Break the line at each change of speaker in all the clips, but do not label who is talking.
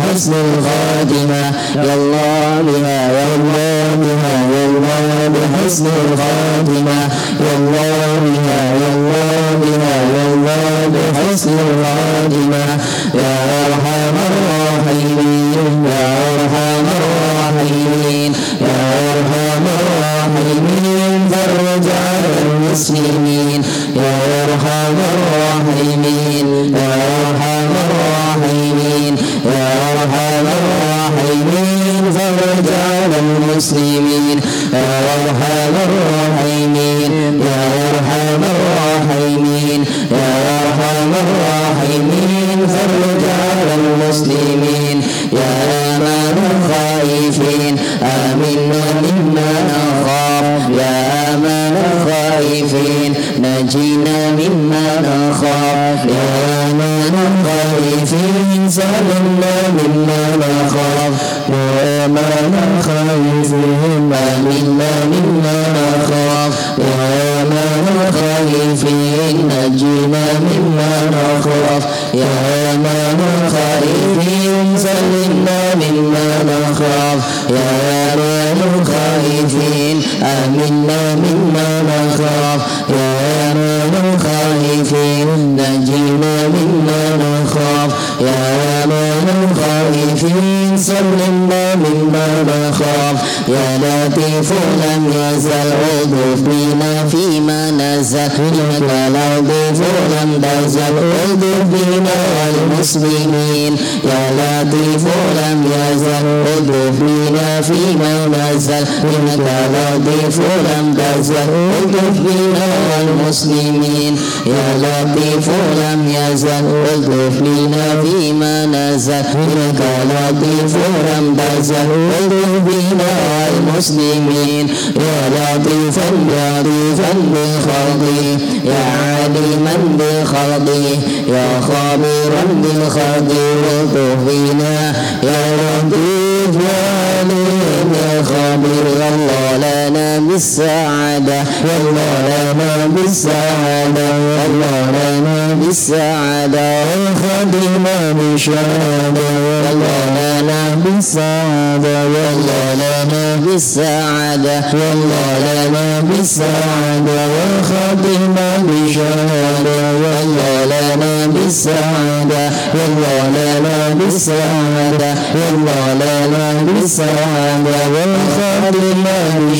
بحسن الخاتمة يا الله بها يا الله بها يا الله بحسن الخاتمة يا الله بها يا الله بها يا الله بحسن الخاتمة يا أرحم الراحمين يا أرحم الراحمين يا أرحم الراحمين فرج على المسلمين يا أرحم الراحمين يا أرحم الراحمين يا أرحم الراحمين فرج على المسلمين يا أرحم الراحمين يا أرحم الراحمين يا أرحم الراحمين فرج على المسلمين يا أمان الخائفين آمنا مما نخاف يا أمان الخائفين نجينا مما نخاف يا أمان الخائفين سلمنا مما نخاف يا أمان الخائفين آمنا مما نخاف يا أمان الخائفين نجينا مما نخاف يا أمان الخائفين سلمنا مما نخاف يا أمان الخائفين آمنا مما نخاف يا أمان الخائفين نجينا مما نخاف يا أمان الخائفين سلمنا مما نخاف يا لطيف لم يزل عطف بنا فيما نزل إنك لطيف لم تزل عطف بنا والمسلمين يا لطيف لم يزل عطف بنا فيما نزل إنك لطيف لم تزل عطف بنا والمسلمين يا لطيف لم يزل عطف بنا فيما نزل إنك لطيف لم تزل عطف بنا والمسلمين يا لطيفا لطيفا بخلقي يا عليما بخلقي يا خبيرا بخلقي عطف بنا يا لطيف يا عليم يا خبير يا الله لنا بالسعادة يا الله لنا بالسعادة يا الله لنا بالسعادة وخدمنا بشهادة يا الله لنا بالسعادة يا الله لنا بالسعادة يا الله لنا بالسعادة وخدمنا بشهادة يا الله لنا بالسعادة يا الله لنا بالسعادة يا الله لنا بالسعادة وخدمنا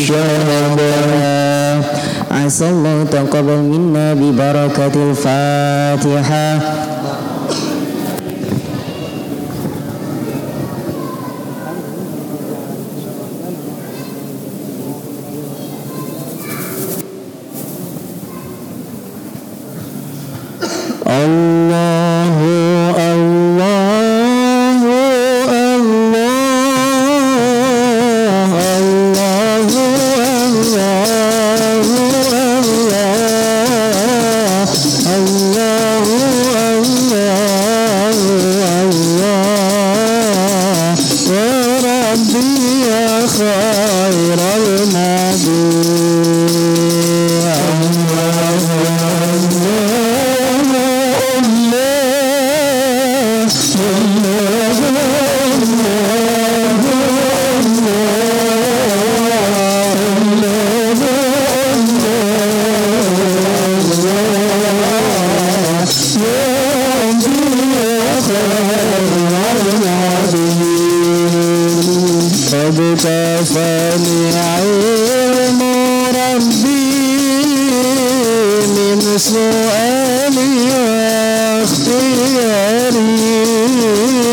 بشهادة. عسى الله تقبل منا ببركة الفاتحة. سؤالي واختياري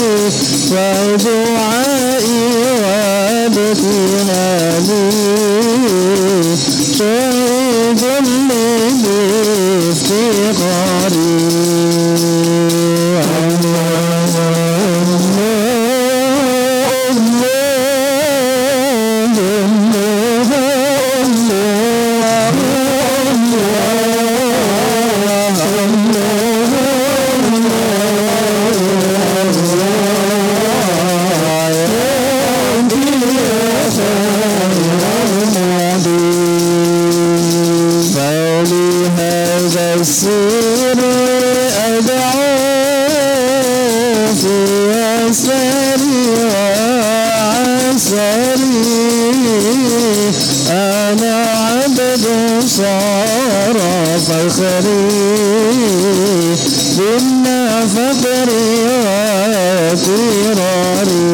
عسري أنا عبد صار فخري بنا فقري واقتراري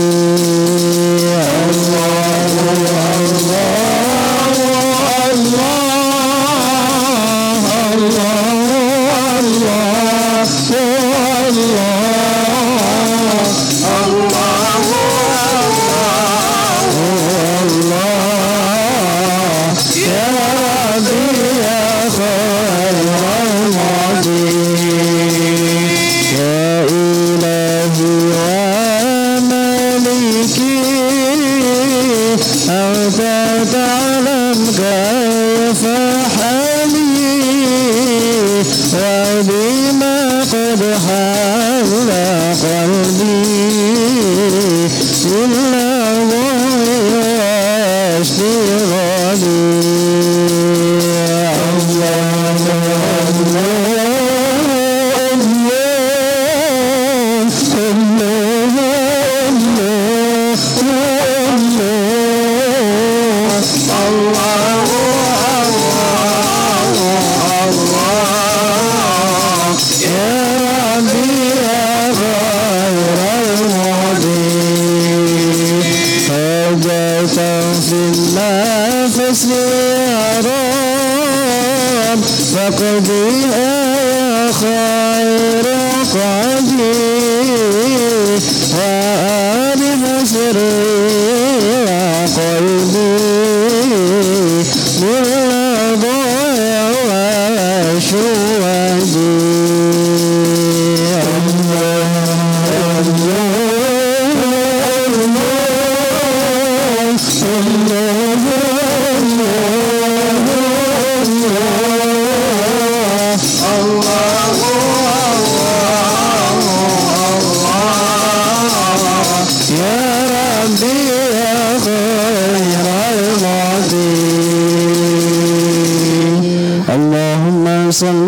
صل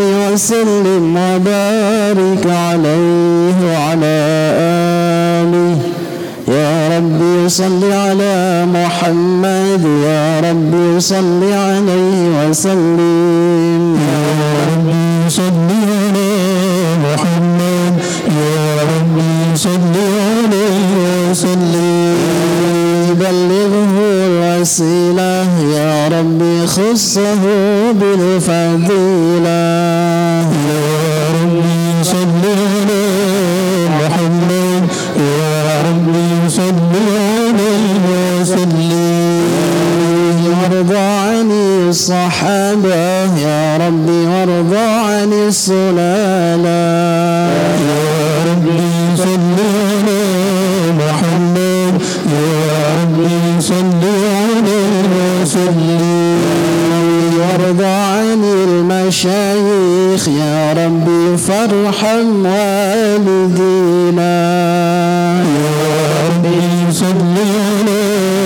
وسلم وبارك عليه وعلى آله يا ربي صل على محمد يا ربي صل عليه وسلم يا ربي صل على محمد يا ربي صل عليه وسلم بلغه الوسيلة يا ربي خصه بالفضيلة يا ربي صل على محمد يا ربي صل عليه وسلم وارض عن الصحابة يا ربي وارض عن السلالة يا ربي صل على محمد يا ربي صل عليه وسلم وارض عن المشايخ يا ربي فارحم والدينا يا ربي صل على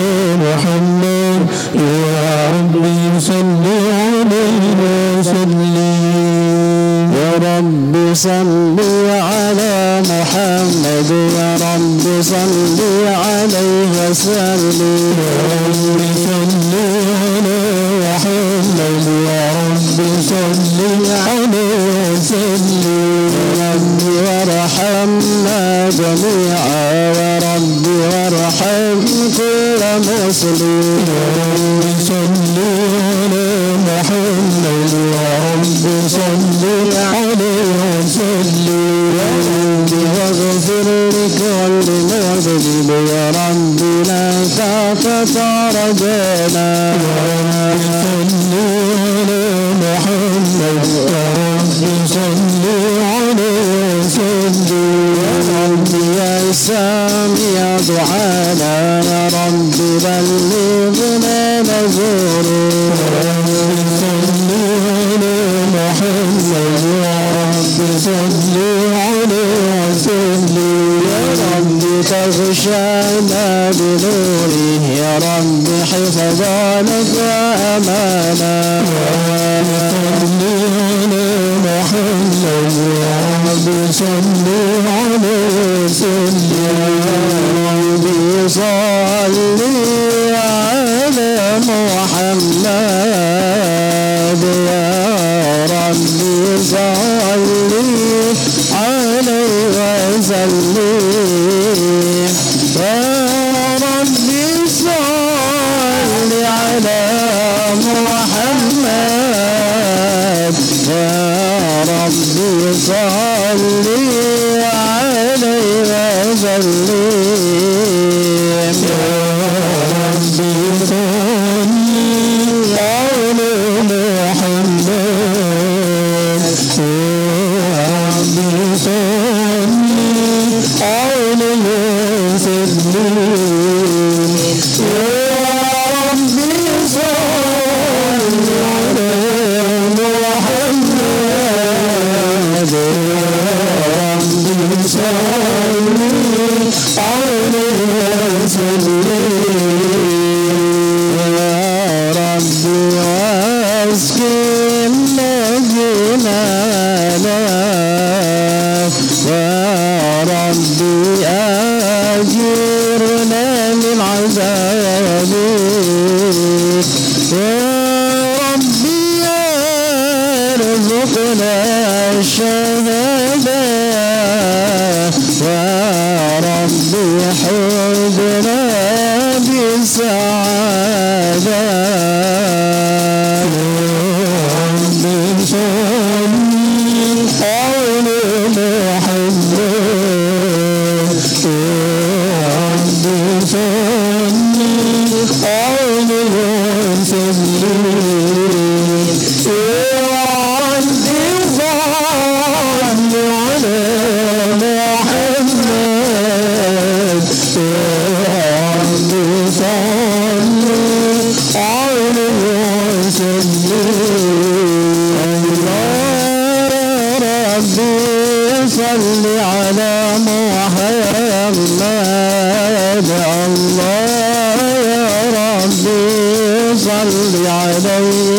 محمد يا ربي صل عليه وسلم يا رب صل على محمد يا رب صل عليه وسلم يا رب صل على محمد يا رب صل عليه وسلم يا رب وارحمنا جميعا يا رب وارحم كل مسلم يا رب صل على محمد يا رب صل عليه وسلم يا رب واغفر لكل مذنب يا رب لا تقطع رجانا يا رب صل على محمد يا رب صل عليه وسلم يا رب يا سامع دعانا يا رب بلغنا نزوره يا رب صل على محمد يا رب صل عليه وسلم يا رب تغشانا بنوره يا رب حفظانك وأمانا يا رب صل على محمد يا رب صل عليه وسلم صل على محمد يا ربي صل عليه وسلم يا ربي صل على محمد يا ربي صل عليه وسلم يا ربي صل على محمد يا ربي صل عليه وسلم يا ربي صل على محمد يا ربي صل عليه وسلم يا ربي واسكننا جنانا يا ربي أجرنا من عذابك يا ربي ارزقنا الشهادة يا ربي حبنا بالسعادة يا ربي صل على محمد يا ربي صل عليه وسلم يا ربي صل على محمد يا ربي صل عليه وسلم يا ربي صل على محمد الله يا ربي صل عليه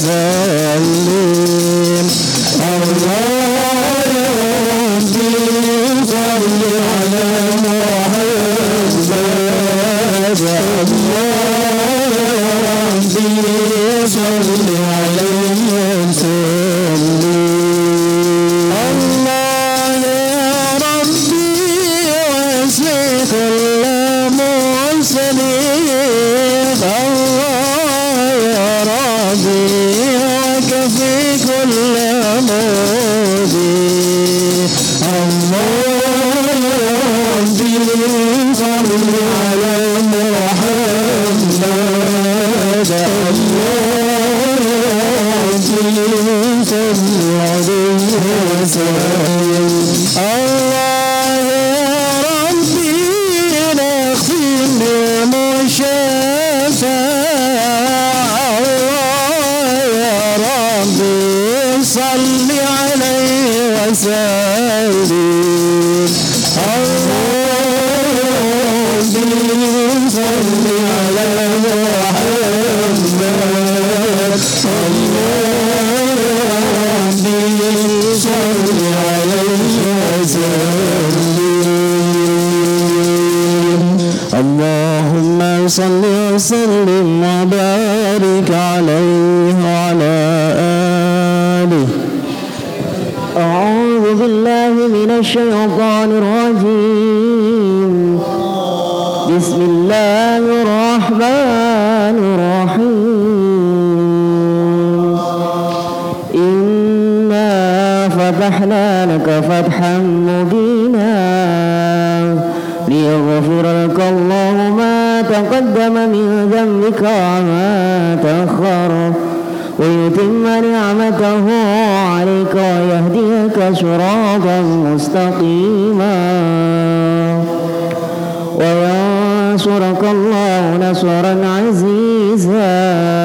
وسلم الله يا ربي صل على محمد الله يا ربي صل عليه وسلم الله يا ربي واسع كل مرسلين الله يا ربي وكفي كل مودي الله يا ربي صل على محمد الله يا ربي صل عليه وسلم الله يا ربي نختم بمشافى الله يا ربي صل عليه وسلم الله يا ربي صل على محمد صل عليه وسلم اللهم صل وسلم وبارك عليه وعلى آله أعوذ بالله من الشيطان الرجيم بسم الله الرحمن الرحيم إنا فتحنا لك فتحا مبينا ليغفر لك الله ما تقدم من ذنبك وما تأخر ويتم نعمته عليك ويهديك صراطا مستقيما وينصرك الله نصرا عزيزا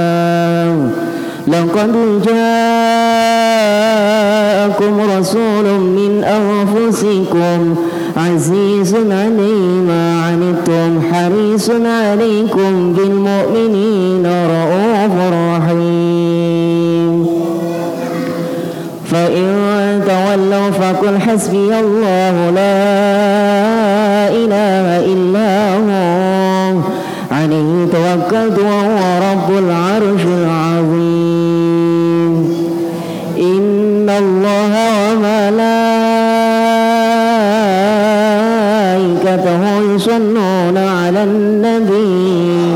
لقد جاءكم رسول من أنفسكم عزيز عليه ما عنتم حريص عليكم بالمؤمنين رؤوف رحيم فإن تولوا فقل حسبي الله لا إله إلا هو توكلت وهو رب العرش العظيم إن الله وملائكته يصلون على النبي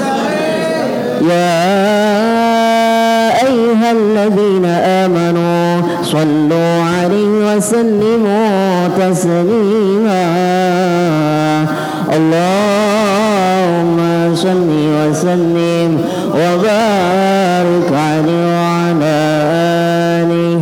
يا أيها الذين آمنوا صلوا عليه وسلموا تسليما اللهم صل وسلم وبارك عليه وعلى آله.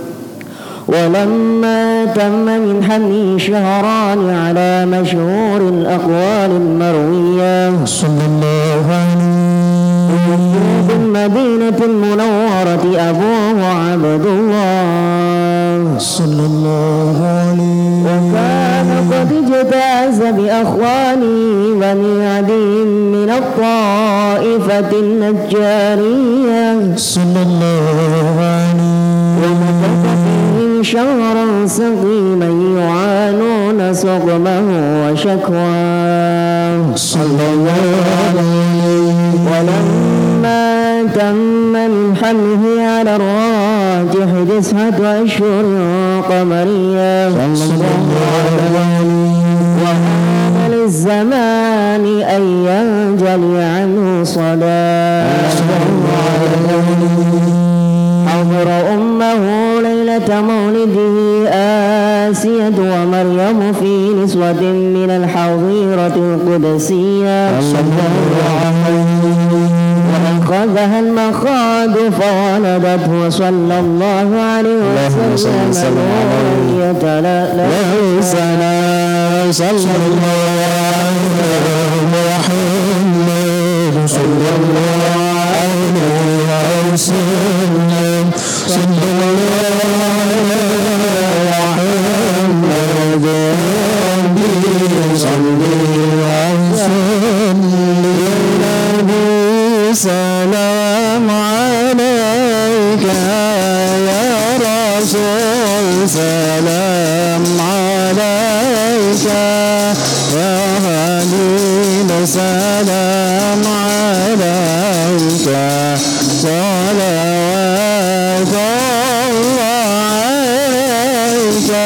ولما تم من حمله شهران على مشهور الأقوال المروية
صلى الله عليه
في المدينة المنورة أبوه عبد الله
صلى الله عليه
وكان قد اجتاز بأخوانه بني عدي من الطائفة النجارية
صلى الله عليه
ومكث فيهم شهرا سقيما يعانون سقمه وشكواه
صلى الله عليه
ولما تم من حمله على الراجح 9 أشهر قمرية
صلى الله عليه
وهذا للزمان أن ينجلي عنه صلاة حضر أمه ليلة مولده آسية ومريم في نسوة من الحظيرة القدسية وأخذها المخاض فولدته صلى الله عليه وسلم
سلام صلى الله عليه محمد صلى الله عليه وسلم صلى الله عليه محمد صلى الله عليه سلام عليك يا رسول سلام عليك يا خليل سلام عليك صلوات الله عليك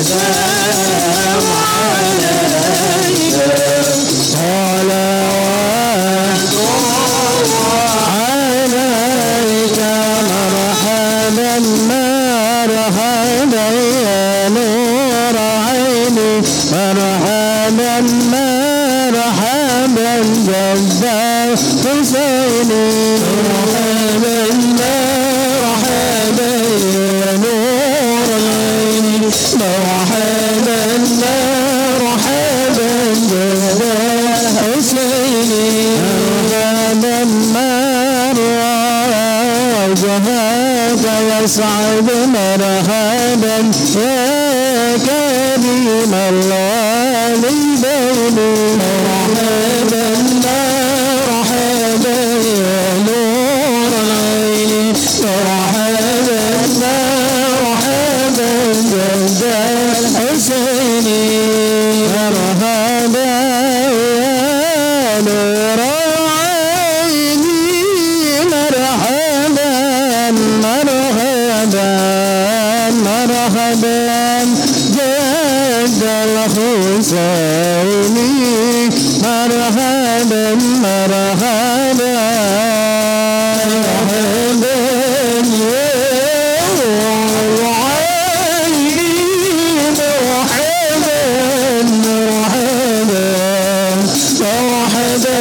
سلام عليك صلوات عليك مرحبا مرحبا يا نور عيني مرحبا مرحبا جدا حسيني مرحبا مرحبا يا نور عيني مرحبا مرحبا جدا حسيني مرحبا وجهك يسعد مرحبا يا كريم الوالدين مرحبا مرحبا يا نور العين مرحبا مرحبا جد الحسين مرحبا يا نور العين مرحبا مرحبا مرحبا جد الحسين مرحبا مرحبا مرحبا يا عيني مرحبا مرحبا مرحبا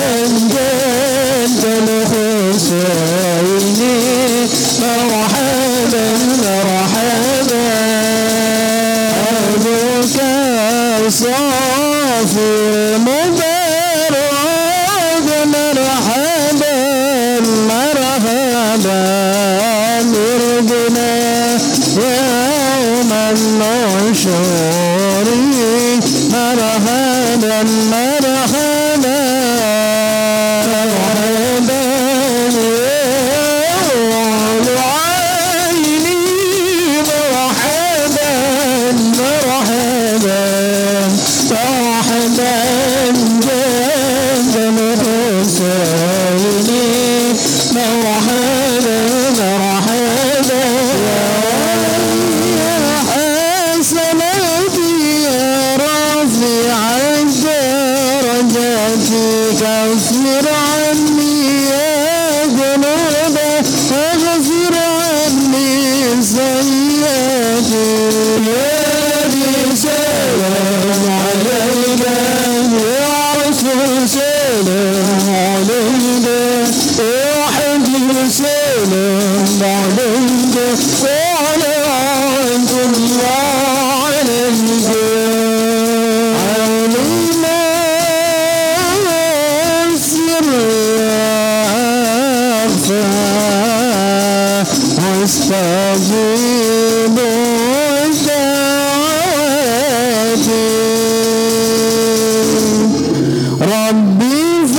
جد الحسين مرحبا مرحبا أبوك صافي مبارك مرحبا مرحبا نردنا يوم النشور مرحبا مرحبا مرحبا يا عيني مرحبا مرحبا مرحبا جد الحسين مرحبا مرحبا يا حسناتي يا رافع الدرجات كفر عني يا ذنوبا واغفر عني سيئاتي يا سلام عليك يا رسول سلام عليك يا حبيب سلام عليك ورحمة الله عليك علينا السر أخفى واستجيب ربي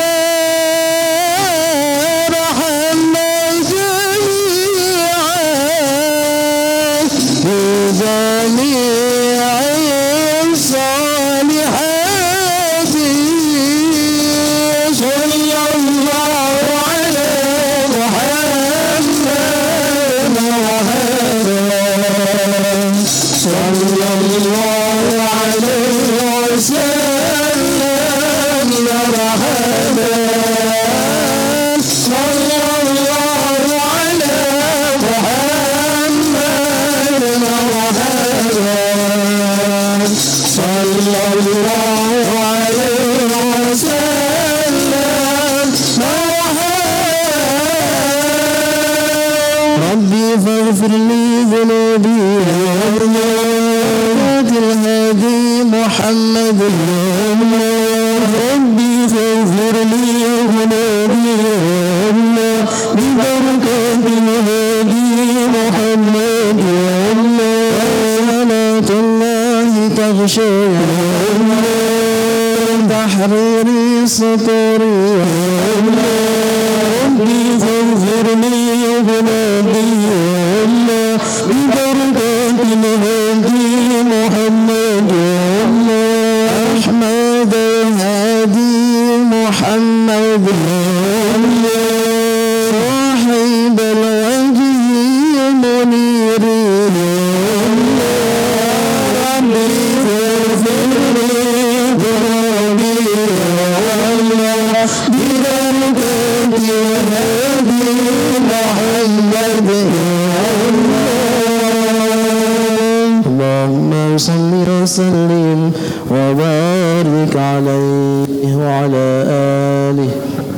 فرحمنا جميعا بجميع الصالحات صلى الله على محمد صلى الله عليه وسلم مرحبا صلى الله على محمد مرحبا صلى الله عليه وسلم مرحبا ربي فاغفر لي ذنوبي وحرمات الهادي محمد ربي فاغفر لي ذنوبي ببركة الهادي محمد صلاة الله تغشى تحرير سطوري ربي فاغفر لي ذنوبي ببركة الهادي محمد أحمد الهادي محمد صاحب الوجه منير اللهم صل وسلم وبارك عليه وعلى آله.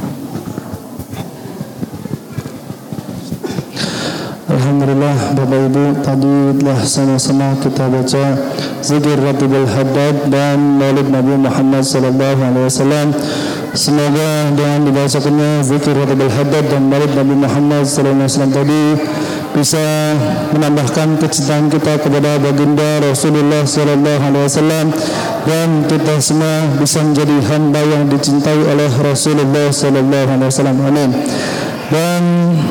Alhamdulillah, Bapak Ibu, tadi telah sama-sama kita baca zikir Ratibul Haddad dan Maulid Nabi Muhammad SAW. Semoga dengan dibacakannya zikir Ratibul Haddad dan Maulid Nabi Muhammad SAW tadi bisa menambahkan kecintaan kita kepada baginda Rasulullah SAW, dan kita semua bisa menjadi hamba yang dicintai oleh Rasulullah SAW. Amin. Dan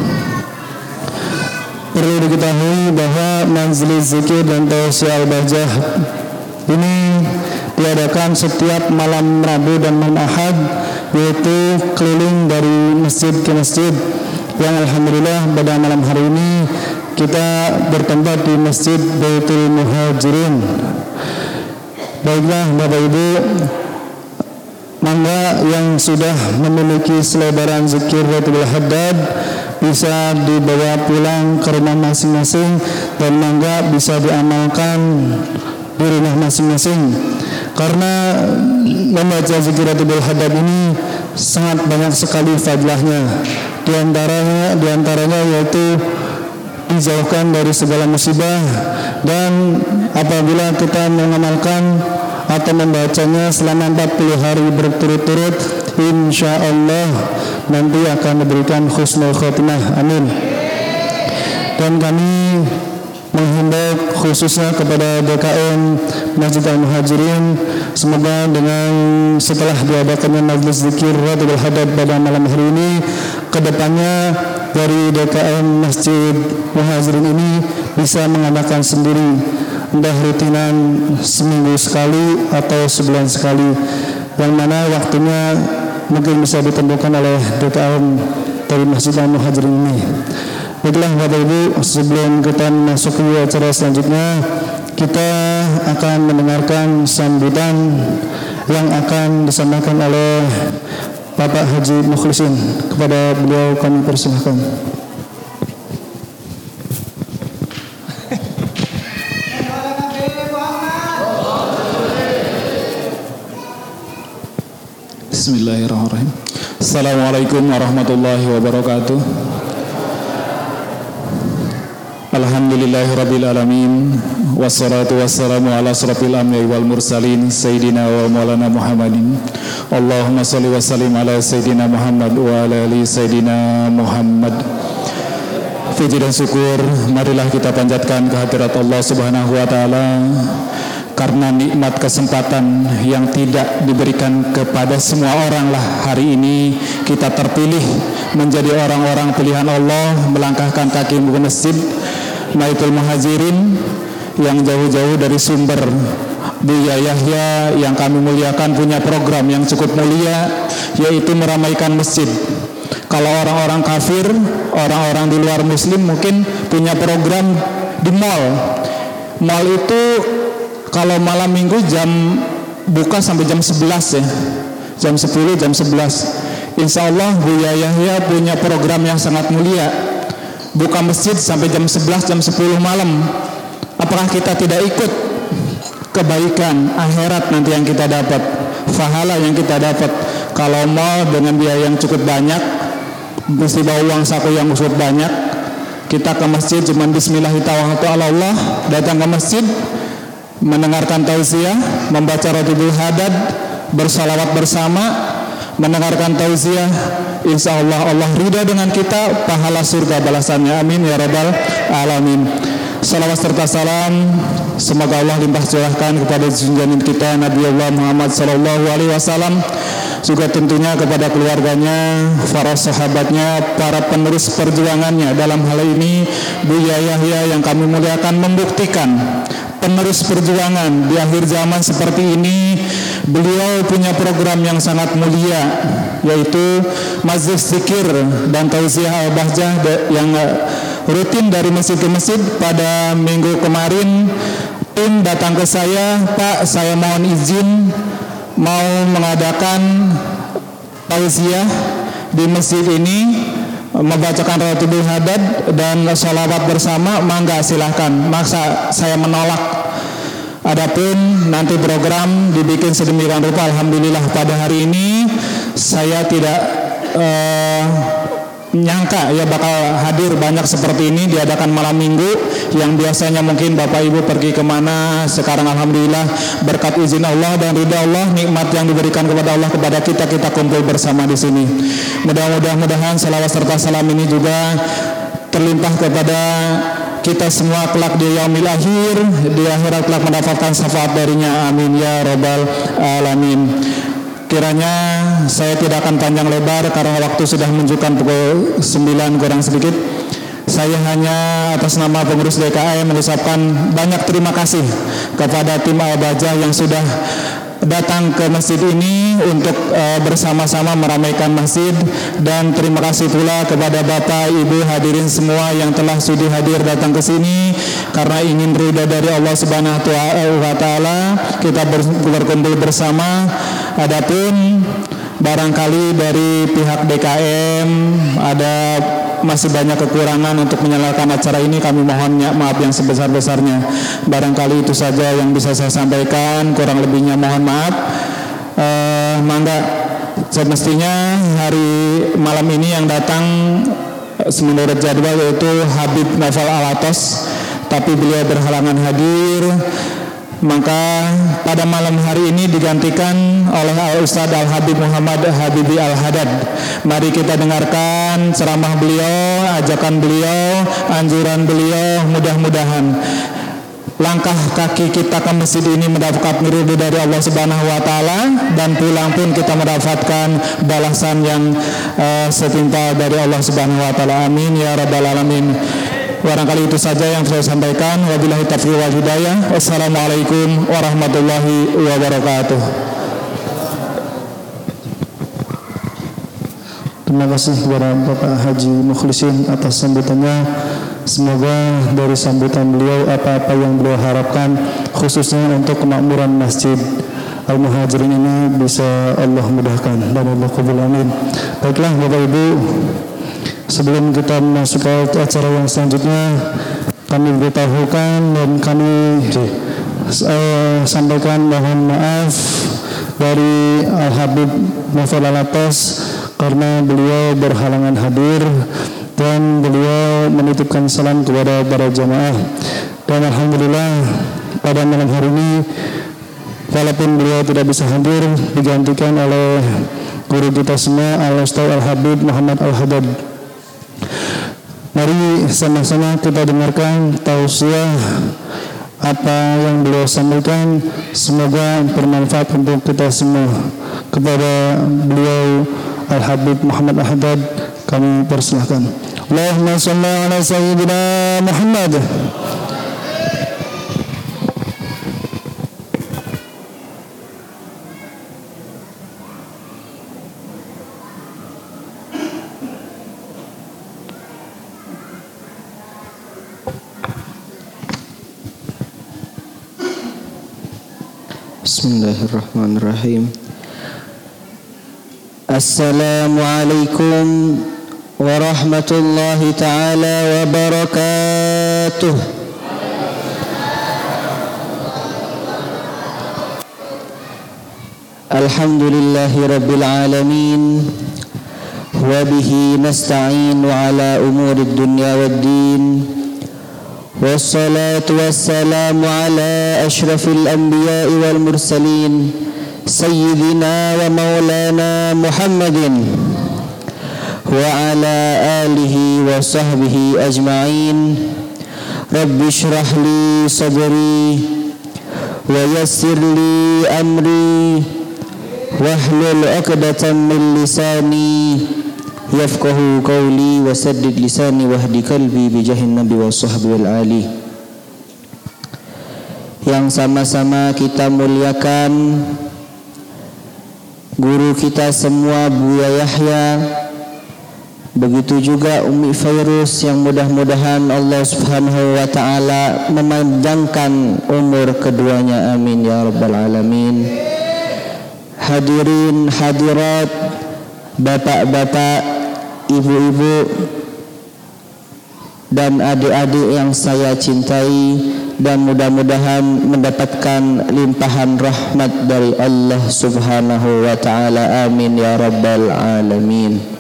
perlu diketahui bahwa Majelis Zikir dan Tausiah Al-Bahjah ini diadakan setiap malam Rabu dan malam Ahad, yaitu keliling dari masjid ke masjid, yang alhamdulillah pada malam hari ini kita bertempat di Masjid Baitul Muhajirin. Baiklah Bapak Ibu, mangga yang sudah memiliki selebaran zikir Ratibul Haddad bisa dibawa pulang ke rumah masing-masing, dan mangga bisa diamalkan di rumah masing-masing, karena membaca zikir Ratibul Haddad ini sangat banyak sekali fadilahnya. Di antaranya yaitu dijauhkan dari segala musibah, dan apabila kita mengamalkan atau membacanya selama 40 hari berturut-turut, insya Allah nanti akan diberikan husnul khotimah. Amin. Dan kami menghimbau khususnya kepada DKM Masjid Al-Muhajirin, semoga dengan setelah diadakannya Majelis Zikir Ratibul Haddad pada malam hari ini, kedepannya dari DKM Masjid Muhajirin ini bisa mengadakan sendiri, entah rutinan seminggu sekali atau sebulan sekali, yang mana waktunya mungkin bisa ditentukan oleh DKM dari Masjid Al-Muhajirin ini. Baiklah Bapak Ibu, sebelum kita masuk ke acara selanjutnya, kita akan mendengarkan sambutan yang akan disampaikan oleh Bapak Haji Mukhlisin. Kepada beliau kami persilahkan.
Bismillahirrahmanirrahim. Assalamualaikum warahmatullahi wabarakatuh. Alhamdulillahirabbil alamin, wassalatu wassalamu ala asrofil anbiya'i wal mursalin sayyidina wa maulana Muhammadin. Allahumma shalli wa sallim ala sayyidina Muhammad wa ala ali sayyidina Muhammad. Puji dan syukur marilah kita panjatkan kehadirat Allah Subhanahu wa taala, karena nikmat kesempatan yang tidak diberikan kepada semua orang lah hari ini kita terpilih menjadi orang-orang pilihan Allah, melangkahkan kaki ke masjid Baitul Muhajirin yang jauh-jauh dari sumber. Buya Yahya yang kami muliakan punya program yang cukup mulia, yaitu meramaikan masjid. Kalau orang-orang kafir, orang-orang di luar muslim mungkin punya program di mall. Mall itu kalau malam minggu jam buka sampai jam 11 ya, jam 10, jam 11. Insya Allah Buya Yahya punya program yang sangat mulia, buka masjid sampai jam 11, jam 10 malam. Apakah kita tidak ikut? Kebaikan akhirat nanti yang kita dapat, pahala yang kita dapat. Kalau mau dengan biaya yang cukup banyak, mesti bawa uang saku yang cukup banyak, kita ke masjid cuma bismillahirrahmanirrahim, datang ke masjid, mendengarkan tausiah, membaca Ratibul Haddad, bersalawat bersama, mendengarkan tausiah, insya Allah Allah ridha dengan kita, pahala surga balasannya. Amin ya rabbal alamin. Salawat serta salam semoga Allah limpah curahkan kepada junjungan kita Nabi Allah Muhammad SAW, juga tentunya kepada keluarganya, para sahabatnya, para penerus perjuangannya. Dalam hal ini Buya Yahya yang kami muliakan membuktikan penerus perjuangan di akhir zaman seperti ini. Beliau punya program yang sangat mulia, yaitu Majelis Zikir dan Tausiah Al-Bahjah yang rutin dari masjid ke masjid. Pada minggu kemarin tim datang ke saya, Pak, saya mohon izin mau mengadakan tausiah di masjid ini, membacakan Rotibul Hadad dan sholawat bersama. Mangga silahkan. Masa saya menolak? Adapun nanti program dibikin sedemikian rupa. Alhamdulillah pada hari ini saya tidak nyangka ya bakal hadir banyak seperti ini, diadakan malam minggu yang biasanya mungkin Bapak Ibu pergi kemana. Sekarang alhamdulillah berkat izin Allah dan ridha Allah, nikmat yang diberikan kepada Allah kepada kita kumpul bersama di sini. Mudah-mudahan salawat serta salam ini juga terlimpah kepada kita semua kelak di yaumil akhir, di akhirat kelak mendapatkan syafaat darinya. Amin ya rabbal alamin. Kiranya saya tidak akan panjang lebar karena waktu sudah menunjukkan pukul 9 kurang sedikit. Saya hanya atas nama pengurus DKM mengucapkan banyak terima kasih kepada tim Al-Bajah yang sudah datang ke masjid ini untuk bersama-sama meramaikan masjid, dan terima kasih pula kepada Bapak Ibu hadirin semua yang telah sudi hadir datang ke sini karena ingin ridha dari Allah Subhanahu wa taala. Kita berkumpul bersama. Adapun barangkali dari pihak DKM ada masih banyak kekurangan untuk menyalakan acara ini, kami mohon maaf yang sebesar-besarnya. Barangkali itu saja yang bisa saya sampaikan, kurang lebihnya mohon maaf. Mangga, semestinya hari malam ini yang datang menurut jadwal yaitu Habib Naufal Alatos, tapi beliau berhalangan hadir. Maka pada malam hari ini digantikan oleh Al-Ustadz Al-Habib Muhammad Habibi Al-Hadad. Mari kita dengarkan ceramah beliau, ajakan beliau, anjuran beliau. Mudah-mudahan langkah kaki kita ke masjid ini mendapat ridho dari Allah Subhanahu wa taala, dan pulang pun kita mendapatkan balasan yang setimpal dari Allah Subhanahu wa taala. Amin ya rabbal alamin. Barangkali itu saja yang saya sampaikan. Wabillahi taufiq wal hidayah. Wassalamualaikum warahmatullahi wabarakatuh.
Terima kasih kepada Bapak Haji Mukhlisin atas sambutannya. Semoga dari sambutan beliau apa-apa yang beliau harapkan khususnya untuk kemakmuran Masjid Al-Muhajirin ini bisa Allah mudahkan dan Allah qabul. Amin. Baiklah Bapak Ibu, sebelum kita masuk ke acara yang selanjutnya, kami beritahukan dan kami sampaikan mohon maaf dari Al-Habib Naufal Alatos karena beliau berhalangan hadir, dan beliau menitipkan salam kepada para jamaah. Dan alhamdulillah pada malam hari ini walaupun beliau tidak bisa hadir, digantikan oleh guru kita semua Al-Ustaz Al-Habib Muhammad Al-Hadad. Mari sama-sama kita dengarkan tausiah apa yang beliau sampaikan. Semoga bermanfaat untuk kita semua. Kepada beliau Al-Habib Muhammad Al-Hadad kami persilahkan. Allahumma shalli ala sayyidina Muhammad.
Bismillahirrahmanirrahim. Assalamualaikum warahmatullahi ta'ala wabarakatuh. Alhamdulillahi rabbil alamin, wa bihi nasta'inu ala umurid dunya waddin. Wassalatu wassalamu ala ashrafil anbiya'i wal mursalin sayyidina wa maulana Muhammadin wa ala alihi wa sahbihi ajma'in. Rabbi shrah li sadri wa yassir li amri wahlul 'uqdatam min lisani yafqahu qawli wa saddid lisani wahdi qalbi bijahin nabi wa sahbi wal ali. Yang sama-sama kita muliakan guru kita semua Buya Yahya Begitu juga Umi Fairuz yang mudah-mudahan Allah Subhanahu wa taala memanjangkan umur keduanya, amin ya rabbal alamin. Hadirin hadirat, bapak-bapak, ibu-ibu dan adik-adik yang saya cintai, dan mudah-mudahan mendapatkan limpahan rahmat dari Allah Subhanahu wa taala, amin ya rabbal alamin.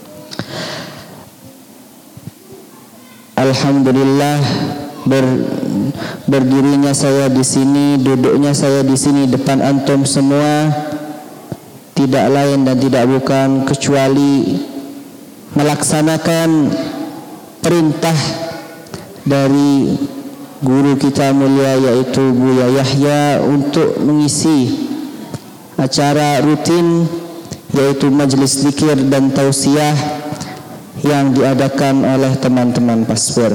Alhamdulillah, berdirinya saya di sini, duduknya saya di sini depan antum semua tidak lain dan tidak bukan kecuali melaksanakan perintah dari guru kita mulia, yaitu Buya Yahya, untuk mengisi acara rutin yaitu majelis zikir dan tausiah yang diadakan oleh teman-teman Paswer.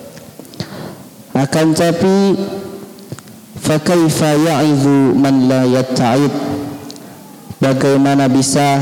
Akan tapi fakaifa ya'idhu man la yatta'id, bagaimana bisa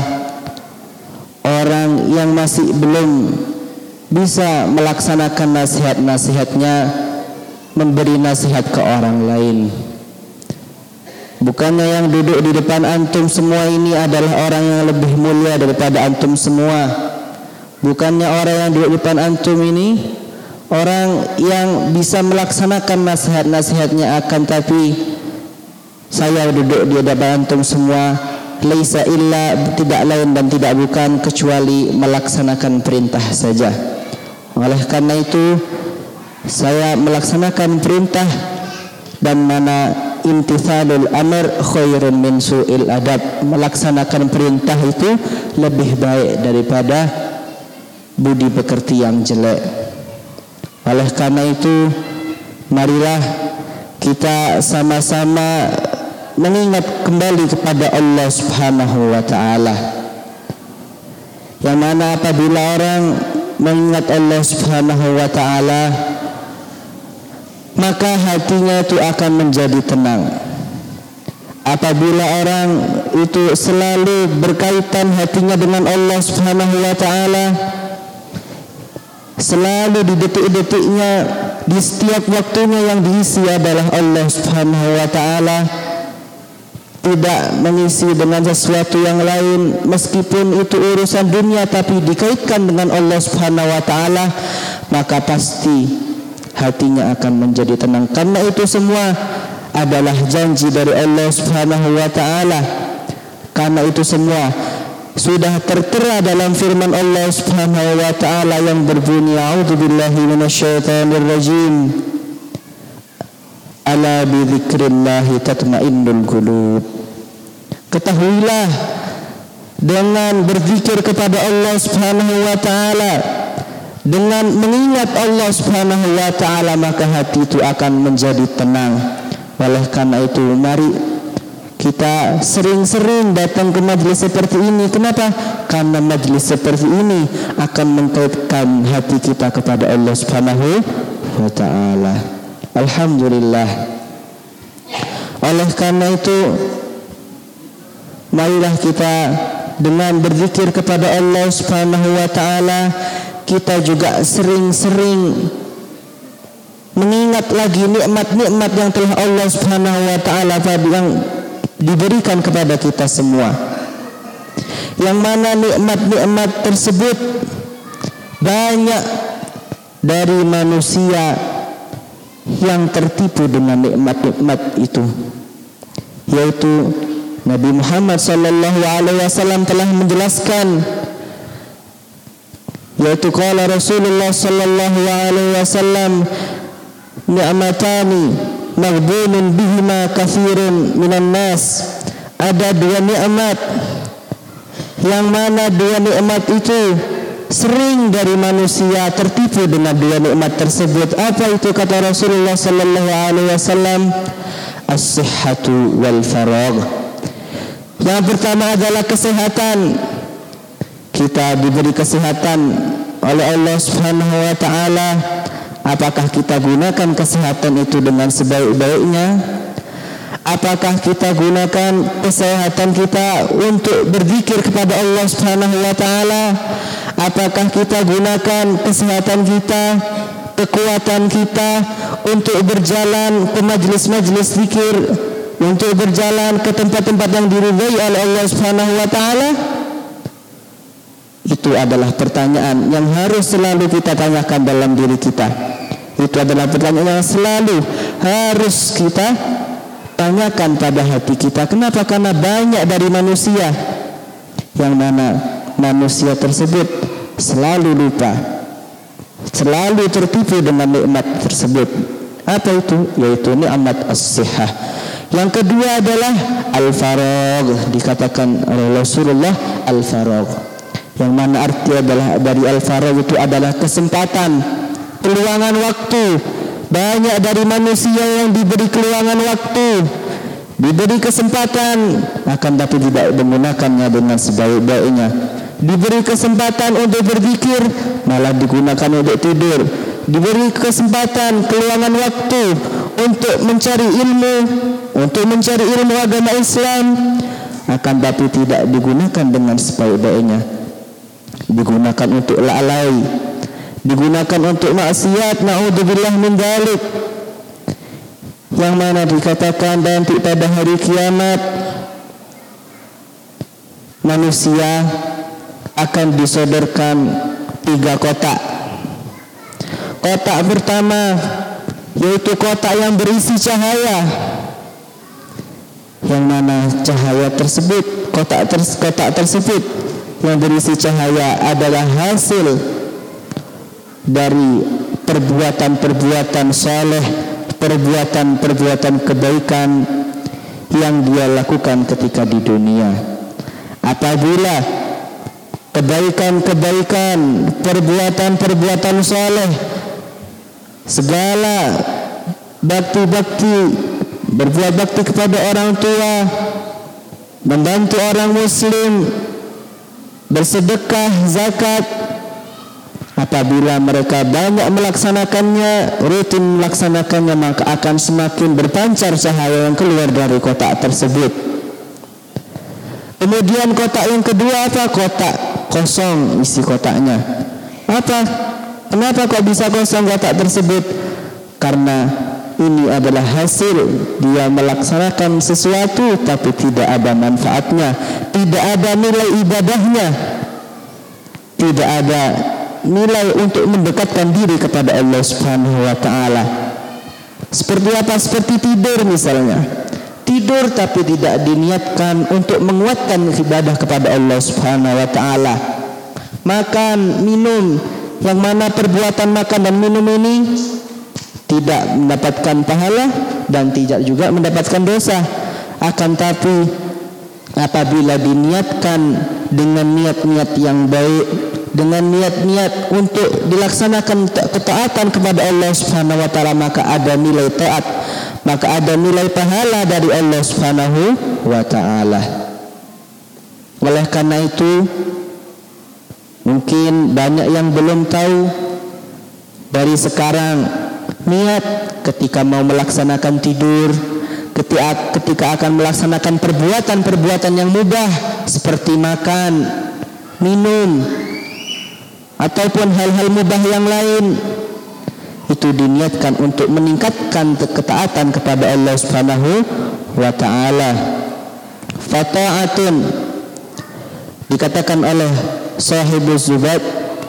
orang yang masih belum bisa melaksanakan nasihat-nasihatnya memberi nasihat ke orang lain? Bukannya yang duduk di depan antum semua ini adalah orang yang lebih mulia daripada antum semua? Bukannya orang yang duduk di depan antum ini orang yang bisa melaksanakan nasihat-nasihatnya, akan tapi saya duduk di depan antum semua laisa illa, tidak lain dan tidak bukan kecuali melaksanakan perintah saja. Oleh karena itu saya melaksanakan perintah, dan mana imtithalul amr khairun min su'il adab, melaksanakan perintah itu lebih baik daripada budi pekerti yang jelek. Oleh karena itu marilah kita sama-sama mengingat kembali kepada Allah Subhanahu wa taala, yang mana apabila orang mengingat Allah Subhanahu wa taala, maka hatinya itu akan menjadi tenang. Apabila orang itu selalu berkaitan hatinya dengan Allah Subhanahu wa taala, selalu di detik-detiknya, di setiap waktunya yang diisi adalah Allah Subhanahu wa taala, tidak mengisi dengan sesuatu yang lain, meskipun itu urusan dunia tapi dikaitkan dengan Allah Subhanahu wa taala, maka pasti hatinya akan menjadi tenang. Karena itu semua adalah janji dari Allah Subhanahu wa taala. Karena itu semua sudah tertera dalam firman Allah Subhanahu wa taala yang berbunyi, a'udzubillahi minasyaitonir rajim, ala bi dzikrillahi tatmainnul qulub. Ketahuilah, dengan berzikir kepada Allah Subhanahu wa taala, dengan mengingat Allah Subhanahu wa taala, maka hati itu akan menjadi tenang. Oleh karena itu mari kita sering-sering datang ke majelis seperti ini. Kenapa? Karena majelis seperti ini akan mengkaitkan hati kita kepada Allah Subhanahu wa taala. Alhamdulillah. Oleh karena itu marilah kita dengan berzikir kepada Allah Subhanahu wa taala, kita juga sering-sering mengingat lagi nikmat-nikmat yang telah Allah Subhanahu wa taala yang diberikan kepada kita semua, yang mana nikmat-nikmat tersebut banyak dari manusia yang tertipu dengan nikmat-nikmat itu, yaitu Nabi Muhammad sallallahu alaihi wasallam telah menjelaskan, yaitu qala Rasulullah sallallahu alaihi wasallam, ni'matani maghbunun bihima katsirun minan nas. Ada dua nikmat yang mana dua nikmat itu sering dari manusia tertipu dengan dua nikmat tersebut. Apa itu kata Rasulullah sallallahu alaihi wasallam? As-sihhatu wal faragh. Yang pertama adalah kesehatan. Kita diberi kesehatan oleh Allah Subhanahu wa taala. Apakah kita gunakan kesehatan itu dengan sebaik-baiknya? Apakah kita gunakan kesehatan kita untuk berzikir kepada Allah Subhanahu wa taala? Apakah kita gunakan kesehatan kita, kekuatan kita untuk berjalan ke majlis-majlis zikir, untuk berjalan ke tempat-tempat yang diridhai oleh Allah Subhanahu wa taala? Itu adalah pertanyaan yang harus selalu kita tanyakan dalam diri kita. Itu adalah pertanyaan yang selalu harus kita tanyakan pada hati kita. Kenapa? Karena banyak dari manusia yang mana manusia tersebut selalu lupa, selalu tertipu dengan nikmat tersebut. Apa itu? Yaitu nikmat as-sihah. Yang kedua adalah al-faragh, dikatakan oleh Rasulullah al-faragh, yang mana arti adalah dari al-faragh itu adalah kesempatan, keluangan waktu. Banyak dari manusia yang diberi keluangan waktu, diberi kesempatan, akan tapi tidak menggunakannya dengan sebaik-baiknya. Diberi kesempatan untuk berzikir, malah digunakan untuk tidur. Diberi kesempatan, keluangan waktu untuk mencari ilmu agama Islam, akan tapi tidak digunakan dengan sebaik-baiknya. Digunakan untuk lalai, digunakan untuk maksiat, naudzubillah min dzalik. Yang mana dikatakan nanti pada hari kiamat manusia akan disodorkan 3 kotak. Kotak pertama yaitu kotak yang berisi cahaya, yang mana cahaya tersebut, kotak tersebut yang berisi cahaya adalah hasil dari perbuatan-perbuatan saleh, perbuatan-perbuatan kebaikan yang dia lakukan ketika di dunia. Apabila kebaikan-kebaikan, perbuatan-perbuatan saleh, segala bakti-bakti, berbuat bakti kepada orang tua, membantu orang muslim, bersedekah, zakat, apabila mereka banyak melaksanakannya, rutin melaksanakannya, maka akan semakin berpancar cahaya yang keluar dari kotak tersebut. Kemudian kotak yang kedua apa? Kotak kosong isi kotaknya. Apa? Kenapa kok bisa kosong kotak tersebut? Karena ini adalah hasil dia melaksanakan sesuatu tapi tidak ada manfaatnya, tidak ada nilai ibadahnya, tidak ada nilai untuk mendekatkan diri kepada Allah Subhanahu wa taala. Seperti apa? Seperti tidur misalnya. Tidur tapi tidak diniatkan untuk menguatkan ibadah kepada Allah Subhanahu wa taala. Makan, minum, yang mana perbuatan makan dan minum ini tidak mendapatkan pahala dan tidak juga mendapatkan dosa. Akan tapi apabila diniatkan dengan niat-niat yang baik, dengan niat-niat untuk dilaksanakan ketaatan kepada Allah Subhanahu wa taala, maka ada nilai taat, maka ada nilai pahala dari Allah Subhanahu wa taala. Oleh karena itu, mungkin banyak yang belum tahu dari sekarang niat ketika mau melaksanakan tidur, ketika akan melaksanakan perbuatan-perbuatan yang mubah seperti makan, minum, ataupun hal-hal mubah yang lain, itu diniatkan untuk meningkatkan ketaatan kepada Allah Subhanahu wa taala. Fata'atun, dikatakan oleh Sahibuz Zubat,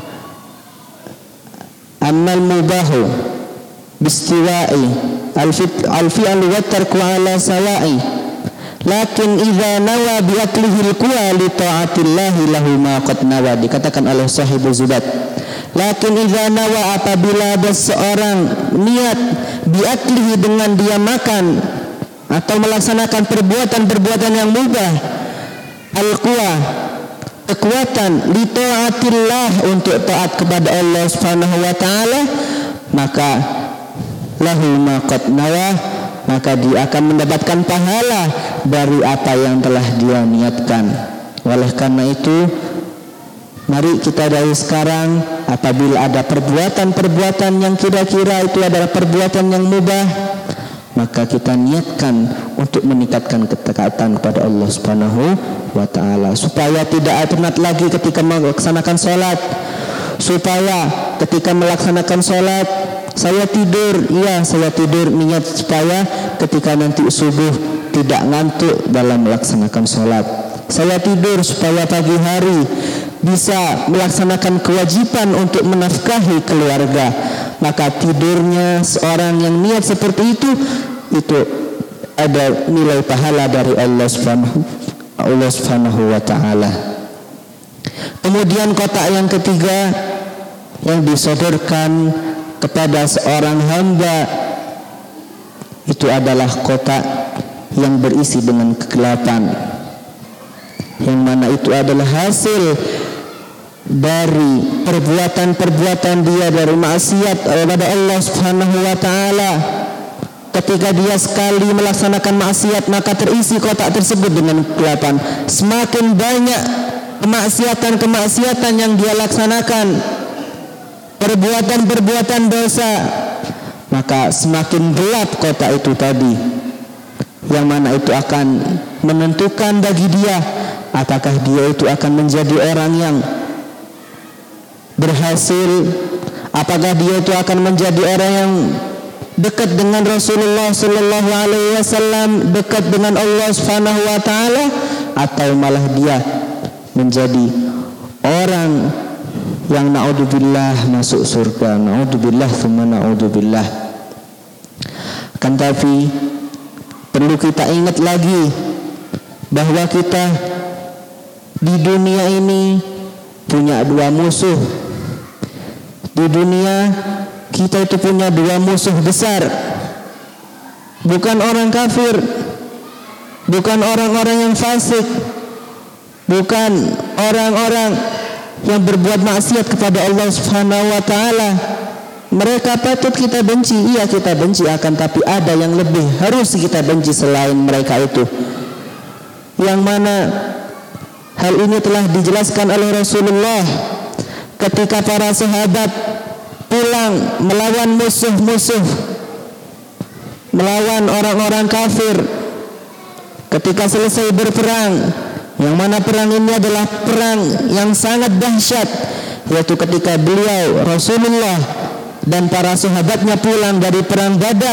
ammal mubahu bistiwa'i al-fi'l wa tarku ala sawa'i, lakin idza nawa bi aklihi al-quwa li ta'atillahi lahu ma qad nawa. Dikatakan oleh Sahibuz Zubat, lakin idza nawa, apabila ada seorang niat bi aklihi, dengan dia makan atau melaksanakan perbuatan-perbuatan yang mubah, al-quwa, kekuatan, li ta'atillah, untuk taat kepada Allah Subhanahu wa taala, maka lahu ma qad nawa, maka dia akan mendapatkan pahala dari apa yang telah dia niatkan. Oleh karena itu, mari kita dari sekarang, apabila ada perbuatan-perbuatan yang kira-kira itu adalah perbuatan yang mubah, maka kita niatkan untuk meningkatkan ketaatan kepada Allah Subhanahu wa taala, supaya tidak alternat lagi ketika melaksanakan sholat, supaya ketika melaksanakan sholat saya tidur, saya tidur, niat supaya ketika nanti subuh tidak ngantuk dalam melaksanakan sholat. Saya tidur supaya pagi hari bisa melaksanakan kewajiban untuk menafkahi keluarga. Maka tidurnya seorang yang niat seperti itu ada nilai pahala dari Allah Subhanahu wa taala. Kemudian kotak yang ketiga yang disodorkan kepada seorang hamba itu adalah kotak yang berisi dengan kegelapan, yang mana itu adalah hasil dari perbuatan-perbuatan dia dari maksiat kepada Allah Subhanahu wa taala. Ketika dia sekali melaksanakan maksiat, maka terisi kotak tersebut dengan kegelapan. Semakin banyak kemaksiatan yang dia laksanakan, perbuatan-perbuatan dosa, maka semakin gelap kotak itu tadi, yang mana itu akan menentukan bagi dia apakah dia itu akan menjadi orang yang berhasil, apakah dia itu akan menjadi orang yang dekat dengan Rasulullah sallallahu alaihi wasallam, dekat dengan Allah Subhanahu wa taala, atau malah dia menjadi orang yang naudzubillah masuk surga. Naudzubillah tsumma naudzubillah. Kan tapi perlu kita ingat lagi bahwa kita di dunia ini punya dua musuh. Di dunia kita itu punya dua musuh besar. Bukan orang kafir, bukan orang-orang yang fasik, bukan orang-orang yang berbuat maksiat kepada Allah Subhanahu wa taala. Mereka patut kita benci, kita benci, akan tapi ada yang lebih harus kita benci selain mereka itu. Yang mana hal ini telah dijelaskan oleh Rasulullah ketika para sahabat pulang melawan musuh-musuh, melawan orang-orang kafir. Ketika selesai berperang, yang mana perang ini adalah perang yang sangat dahsyat, yaitu ketika beliau Rasulullah dan para sahabatnya pulang dari perang Badar,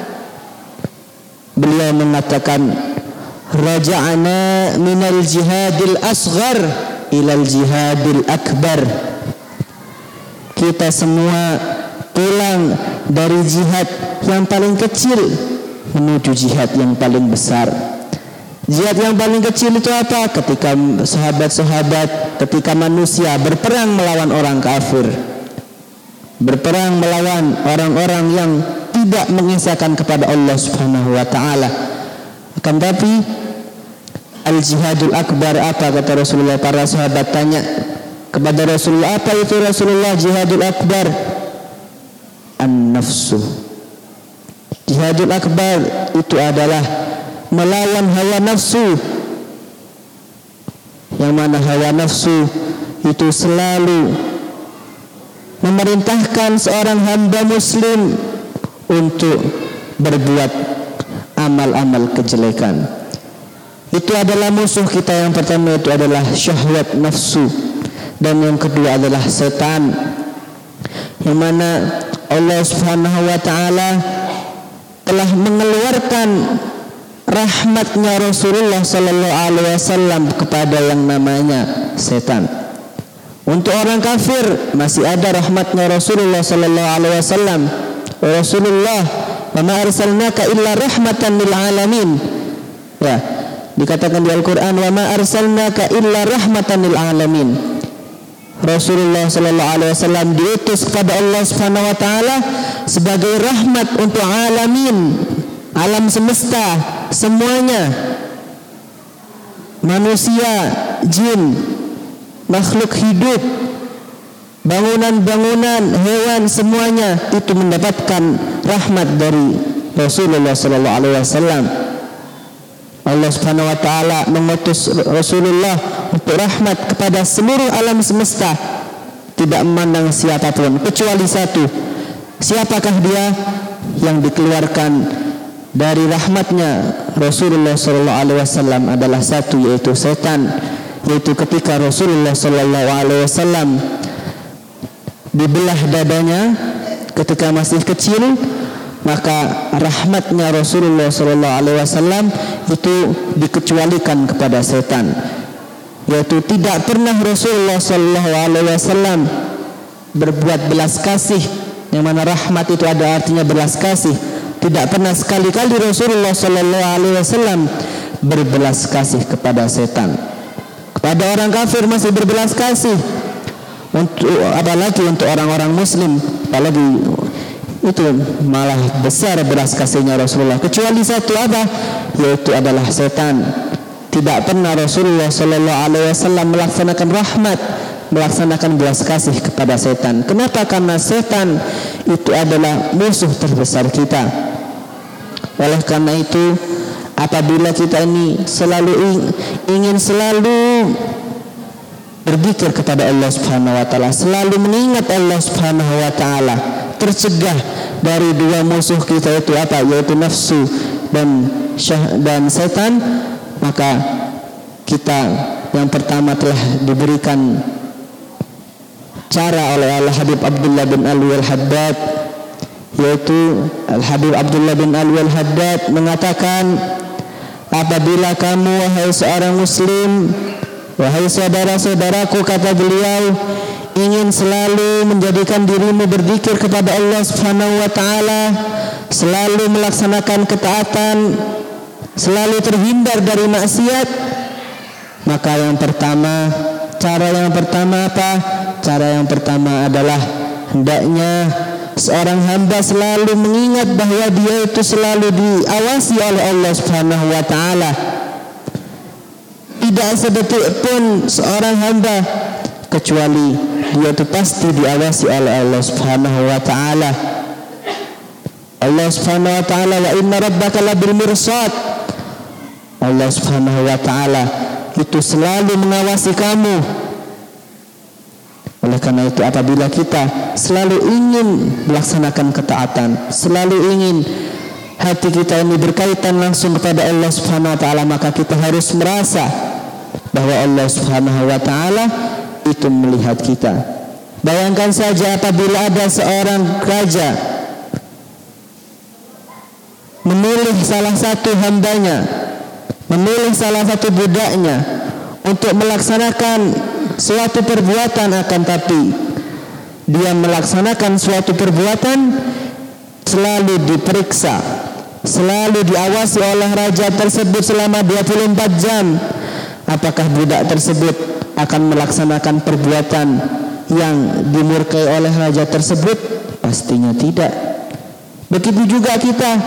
beliau mengatakan, raja'ana minal jihadil asghar ilal jihadil akbar. Kita semua pulang dari jihad yang paling kecil menuju jihad yang paling besar. Jihad yang paling kecil itu apa? Ketika sahabat-sahabat, ketika manusia berperang melawan orang kafir, berperang melawan orang-orang yang tidak mengisahkan kepada Allah Subhanahu wa taala. Akan tapi al-jihadul akbar apa, kata Rasulullah? Para sahabat tanya kepada Rasulullah, apa itu Rasulullah jihadul akbar? An-nafsu. Jihadul akbar itu adalah melawan hawa nafsu, yang mana hawa nafsu itu selalu memerintahkan seorang hamba muslim untuk berbuat amal-amal kejelekan. Itu adalah musuh kita. Yang pertama itu adalah syahwat nafsu, dan yang kedua adalah setan, yang mana Allah Subhanahu wa taala telah mengeluarkan rahmatnya Rasulullah sallallahu alaihi wasallam kepada yang namanya setan. Untuk orang kafir masih ada rahmatnya Rasulullah sallallahu alaihi wasallam. Rasulullah, wa ma arsalnaka illa rahmatan lil alamin. Ya, dikatakan di Al-Qur'an, wa ma arsalnaka illa rahmatan lil alamin. Rasulullah sallallahu alaihi wasallam diutus kepada Allah Subhanahu wa taala sebagai rahmat untuk alamin, alam semesta semuanya, manusia, jin, makhluk hidup, bangunan-bangunan, hewan, semuanya itu mendapatkan rahmat dari Rasulullah sallallahu alaihi wasallam. Allah Subhanahu wa taala mengutus Rasulullah untuk rahmat kepada seluruh alam semesta, tidak memandang siapapun kecuali satu. Siapakah dia? Yang dikeluarkan dari rahmatnya Rasulullah sallallahu alaihi wasallam adalah satu, yaitu setan, yaitu ketika Rasulullah sallallahu alaihi wasallam dibelah dadanya ketika masih kecil, maka rahmatnya Rasulullah sallallahu alaihi wasallam itu dikecualikan kepada setan, yaitu tidak pernah Rasulullah sallallahu alaihi wasallam berbuat belas kasih, yang mana rahmat itu ada artinya belas kasih. Tidak pernah sekali-kali Rasulullah sallallahu alaihi wasallam berbelas kasih kepada setan. Kepada orang kafir masih berbelas kasih, apalagi untuk orang-orang muslim, apalagi itu malah besar belas kasihnya Rasulullah. Kecuali satu apa? Yaitu adalah setan. Tidak pernah Rasulullah sallallahu alaihi wasallam melaksanakan rahmat, melaksanakan belas kasih kepada setan. Kenapa? Karena setan itu adalah musuh terbesar kita. Oleh karena itu, apabila kita ini ingin selalu berzikir kepada Allah Subhanahu wa taala, selalu mengingat Allah Subhanahu wa taala, tercegah dari dua musuh kita itu apa? Yaitu nafsu dan setan, maka kita yang pertama telah diberikan cara oleh Al-Habib Abdullah bin Alwi Al-Haddad, yaitu Al-Habib Abdullah bin Alwi Al-Haddad mengatakan, apabila kamu wahai seorang muslim, wahai saudara-saudaraku, kata beliau, ingin selalu menjadikan dirimu berzikir kepada Allah Subhanahu wa taala, selalu melaksanakan ketaatan, selalu terhindar dari maksiat, maka cara yang pertama apa? Cara yang pertama adalah hendaknya seorang hamba selalu mengingat bahwa dia itu selalu diawasi oleh Allah Subhanahu wa taala. Tidak sedetik pun seorang hamba kecuali dia itu pasti diawasi oleh Allah Subhanahu wa taala. Allah Subhanahu wa taala, wa inna rabbaka labil mirsad. Allah Subhanahu wa taala itu selalu mengawasi kamu. Oleh karena itu, apabila kita selalu ingin melaksanakan ketaatan, selalu ingin hati kita ini berkaitan langsung kepada Allah Subhanahu wa taala, maka kita harus merasa bahwa Allah Subhanahu wa taala itu melihat kita. Bayangkan saja apabila ada seorang raja memilih salah satu hambanya, memilih salah satu budaknya untuk melaksanakan suatu perbuatan, akan tapi dia melaksanakan suatu perbuatan selalu diperiksa, selalu diawasi oleh raja tersebut selama 24 jam. Apakah budak tersebut akan melaksanakan perbuatan yang dimurkai oleh raja tersebut? Pastinya tidak. Begitu juga kita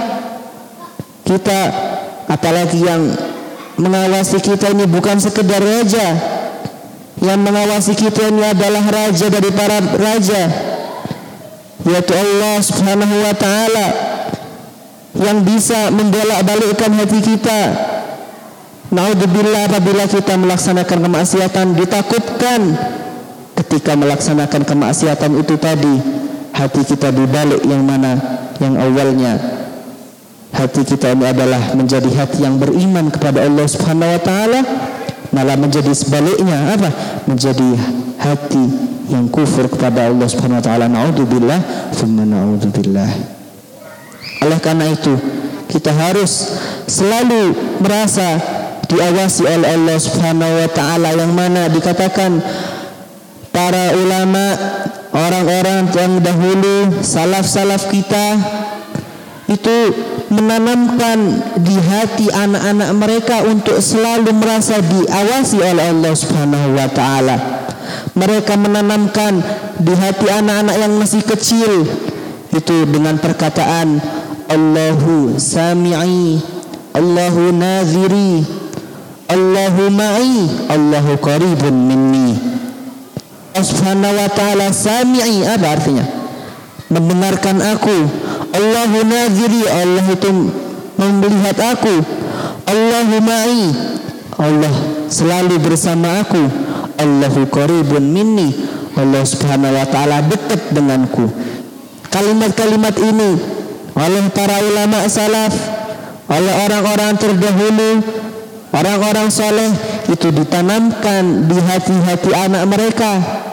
apalagi yang mengawasi kita ini bukan sekedar raja. Yang mengawasi kita ini adalah raja dari para raja, yaitu Allah Subhanahu wa taala, yang bisa membolak-balikkan hati kita. Naudzubillah, apabila kita melaksanakan kemaksiatan, ditakutkan ketika melaksanakan kemaksiatan itu tadi hati kita dibalik yang mana? Yang awalnya hati kita ini adalah menjadi hati yang beriman kepada Allah Subhanahu wa taala, malah menjadi sebaliknya apa? Menjadi hati yang kufur kepada Allah Subhanahu wa taala. Naudzubillah, tsumma naudzubillah. Oleh karena itu, kita harus selalu merasa diawasi oleh Allah Subhanahu wa taala, yang mana dikatakan para ulama, orang-orang yang dahulu, salaf-salaf kita itu menanamkan di hati anak-anak mereka untuk selalu merasa diawasi oleh Allah Subhanahu wa taala. Mereka menanamkan di hati anak-anak yang masih kecil itu dengan perkataan Allahu sami'i, Allahu naziri, Allahu ma'i, Allahu qaribun minni. Allah Subhanahu wa taala sami'i, apa artinya? Mendengarkan aku. Allahu naziri, Allah itu melihat aku. Allahu ma'i, Allah selalu bersama aku. Allahu qaribun minni, Allah Subhanahu wa taala dekat denganku. Kalimat-kalimat ini oleh para ulama salaf, oleh orang-orang terdahulu, orang-orang soleh, itu ditanamkan di hati-hati anak mereka.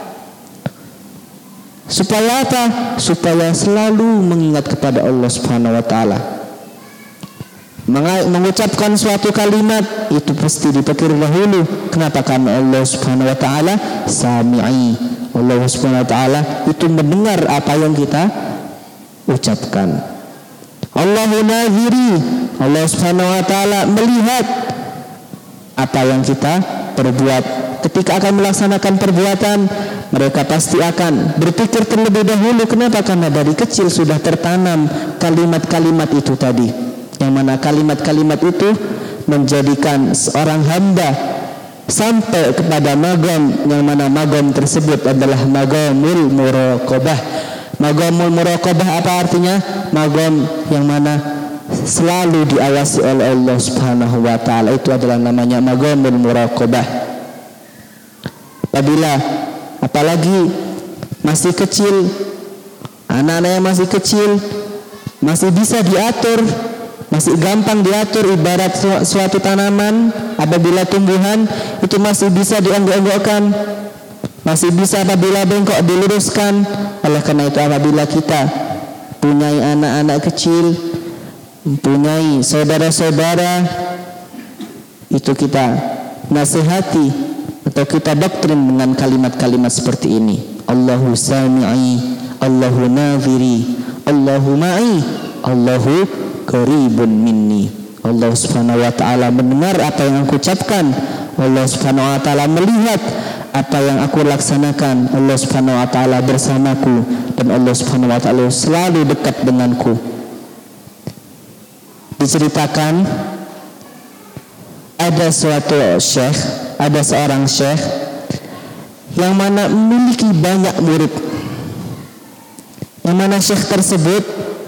Supaya apa? Supaya selalu mengingat kepada Allah Subhanahu wa taala. Mengucapkan suatu kalimat itu pasti dipikir dahulu. Kenapa? Karena Allah Subhanahu wa taala sami'i. Allah Subhanahu wa taala itu mendengar apa yang kita ucapkan. Allahu naziri. Allah Subhanahu wa taala melihat apa yang kita perbuat. Ketika akan melaksanakan perbuatan, mereka pasti akan berpikir terlebih dahulu. Kenapa? Karena dari kecil sudah tertanam kalimat-kalimat itu tadi, yang mana kalimat-kalimat itu menjadikan seorang hamba sampai kepada magam, yang mana magam tersebut adalah magamul muraqabah. Magamul muraqabah apa artinya? Magam yang mana selalu diawasi oleh Allah Subhanahu wa taala, itu adalah namanya magamul muraqabah. Apalagi masih kecil, anak-anak yang masih kecil masih bisa diatur, masih gampang diatur. Ibarat suatu tanaman, apabila tumbuhan itu masih bisa dienggok-enggokkan, masih bisa apabila bengkok diluruskan. Oleh karena itu, apabila kita punya anak-anak kecil, mempunyai saudara-saudara, itu kita nasihati atau kita doktrin dengan kalimat-kalimat seperti ini. Allahu sami'i, Allahu naziri, Allahu ma'i, Allahu qaribun minni. Allah Subhanahu wa taala mendengar apa yang aku ucapkan. Allah Subhanahu wa taala melihat apa yang aku laksanakan. Allah Subhanahu wa taala bersamaku, dan Allah Subhanahu wa taala selalu dekat denganku. Diceritakan ada seorang syekh yang mana memiliki banyak murid, yang mana syekh tersebut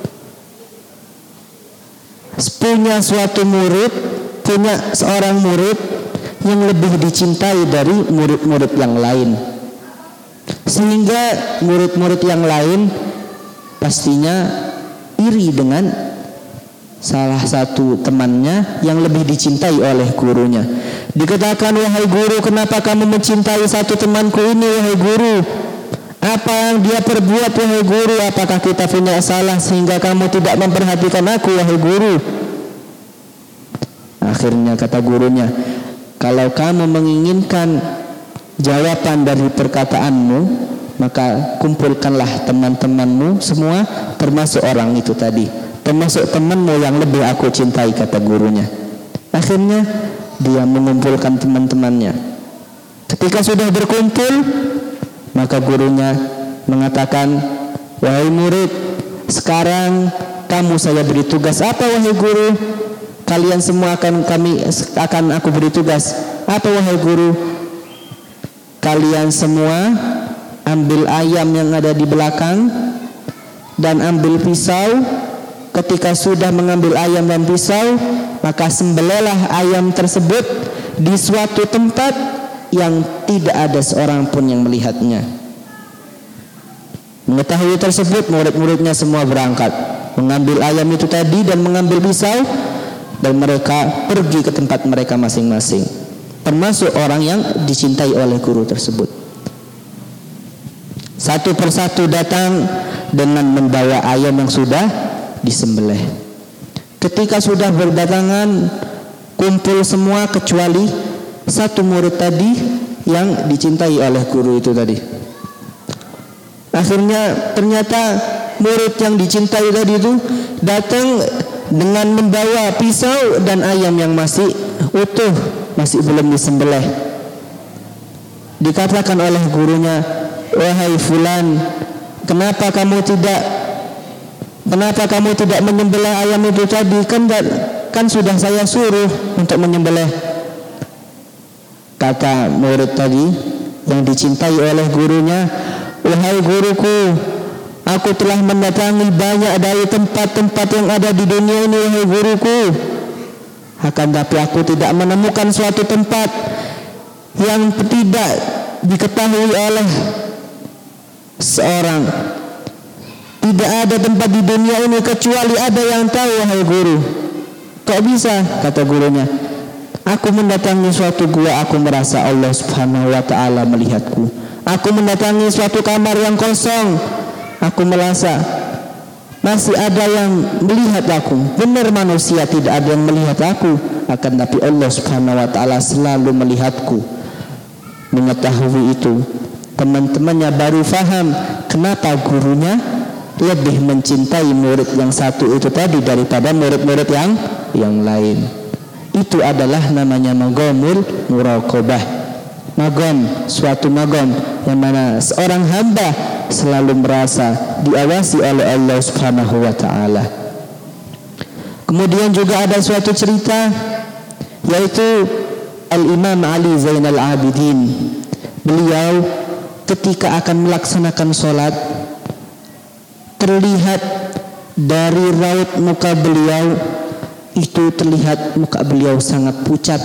punya seorang murid yang lebih dicintai dari murid-murid yang lain, sehingga murid-murid yang lain pastinya iri dengan salah satu temannya yang lebih dicintai oleh gurunya. Dikatakan, wahai guru, kenapa kamu mencintai satu temanku ini, wahai guru? Apa yang dia perbuat, wahai guru? Apakah kita punya salah sehingga kamu tidak memperhatikan aku, wahai guru? Akhirnya kata gurunya, kalau kamu menginginkan jawaban dari perkataanmu, maka kumpulkanlah teman-temanmu semua, termasuk orang itu tadi, termasuk temanmu yang lebih aku cintai, kata gurunya. Akhirnya dia mengumpulkan teman-temannya. Ketika sudah berkumpul, maka gurunya mengatakan, wahai murid, sekarang kamu saya beri tugas. Apa, wahai guru? Kalian semua akan aku beri tugas. Apa, wahai guru? Kalian semua ambil ayam yang ada di belakang dan ambil pisau. Ketika sudah mengambil ayam dan pisau, maka sembelihlah ayam tersebut di suatu tempat yang tidak ada seorang pun yang melihatnya. Mengetahui tersebut, murid-muridnya semua berangkat mengambil ayam itu tadi dan mengambil pisau, dan mereka pergi ke tempat mereka masing-masing, termasuk orang yang dicintai oleh guru tersebut. Satu persatu datang dengan membawa ayam yang sudah disembelih. Ketika sudah berdatangan, kumpul semua kecuali satu murid tadi yang dicintai oleh guru itu tadi. Akhirnya ternyata murid yang dicintai tadi itu datang dengan membawa pisau dan ayam yang masih utuh, masih belum disembelih. Dikatakan oleh gurunya, wahai fulan, kenapa kamu tidak menyembelih ayam itu tadi? Kan sudah saya suruh untuk menyembelih. Kata murid tadi yang dicintai oleh gurunya, wahai guruku, aku telah mendatangi banyak dari tempat-tempat yang ada di dunia ini, wahai guruku. Akan tapi aku tidak menemukan suatu tempat yang tidak diketahui oleh seorang. Tidak ada tempat di dunia ini kecuali ada yang tahu, wahai guru. Kok bisa? Kata gurunya, aku mendatangi suatu gua, aku merasa Allah Subhanahu wa ta'ala melihatku. Aku mendatangi suatu kamar yang kosong, aku merasa masih ada yang melihat aku. Benar, manusia tidak ada yang melihat aku, akan tapi Allah Subhanahu wa ta'ala selalu melihatku. Mengetahui itu, teman-temannya baru faham kenapa gurunya lebih mencintai murid yang satu itu tadi daripada murid-murid yang lain. Itu adalah namanya maghamul muraqabah. Magam, suatu magam yang mana seorang hamba selalu merasa diawasi oleh Allah Subhanahu wa ta'ala. Kemudian juga ada suatu cerita, yaitu Al-Imam Ali Zainal Abidin. Beliau ketika akan melaksanakan sholat, terlihat dari raut muka beliau itu, terlihat muka beliau sangat pucat.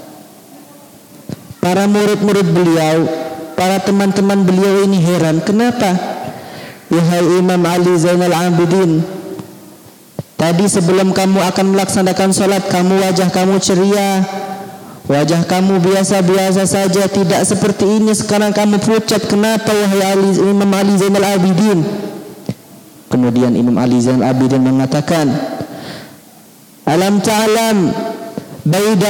Para murid-murid beliau, para teman-teman beliau ini heran, kenapa? Wahai Imam Ali Zainal Abidin, tadi sebelum kamu akan melaksanakan sholat, wajah kamu ceria, wajah kamu biasa-biasa saja, tidak seperti ini. Sekarang kamu pucat, kenapa wahai Imam Ali Zainal Abidin? Kemudian Imam Ali Zainal Abidin mengatakan, alam ta'lam baina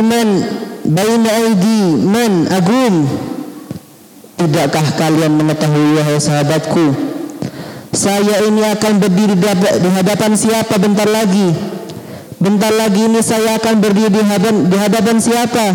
aidi man agum. Tidakkah kalian mengetahui wahai sahabatku, saya ini akan berdiri di hadapan siapa bentar lagi? Bentar lagi ini saya akan berdiri di hadapan siapa?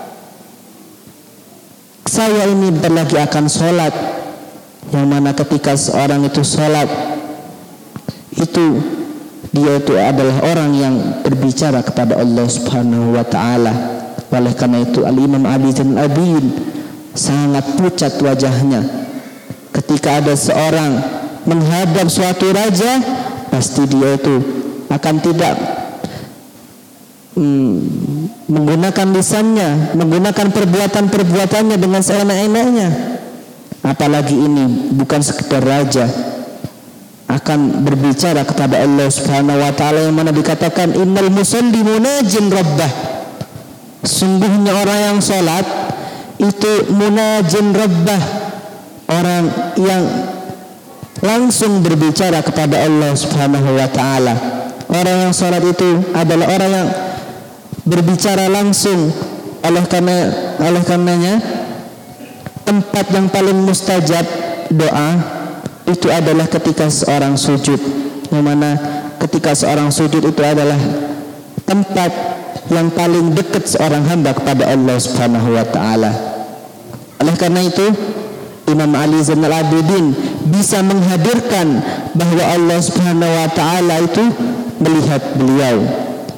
Saya ini bentar lagi akan sholat, yang mana ketika seorang itu sholat, itu dia itu adalah orang yang berbicara kepada Allah Subhanahu wa ta'ala. Oleh karena itu Al-Imam Ali Zainal Abidin sangat pucat wajahnya. Ketika ada seorang menghadap suatu raja, pasti dia itu akan tidak menggunakan lisannya, menggunakan perbuatan-perbuatannya dengan seenak-enaknya. Apalagi ini bukan sekedar raja, akan berbicara kepada Allah Subhanahu wa ta'ala, yang mana dikatakan innal musalli munajin rabbah. Sungguhnya orang yang salat itu munajin rabbah, orang yang langsung berbicara kepada Allah Subhanahu wa ta'ala. Orang yang salat itu adalah orang yang berbicara langsung. Oleh karenanya tempat yang paling mustajab doa itu adalah ketika seorang sujud, yang mana ketika seorang sujud itu adalah tempat yang paling dekat seorang hamba kepada Allah Subhanahu wa ta'ala. Oleh karena itu Imam Ali Zainal Abidin bisa menghadirkan bahwa Allah Subhanahu wa ta'ala itu melihat beliau.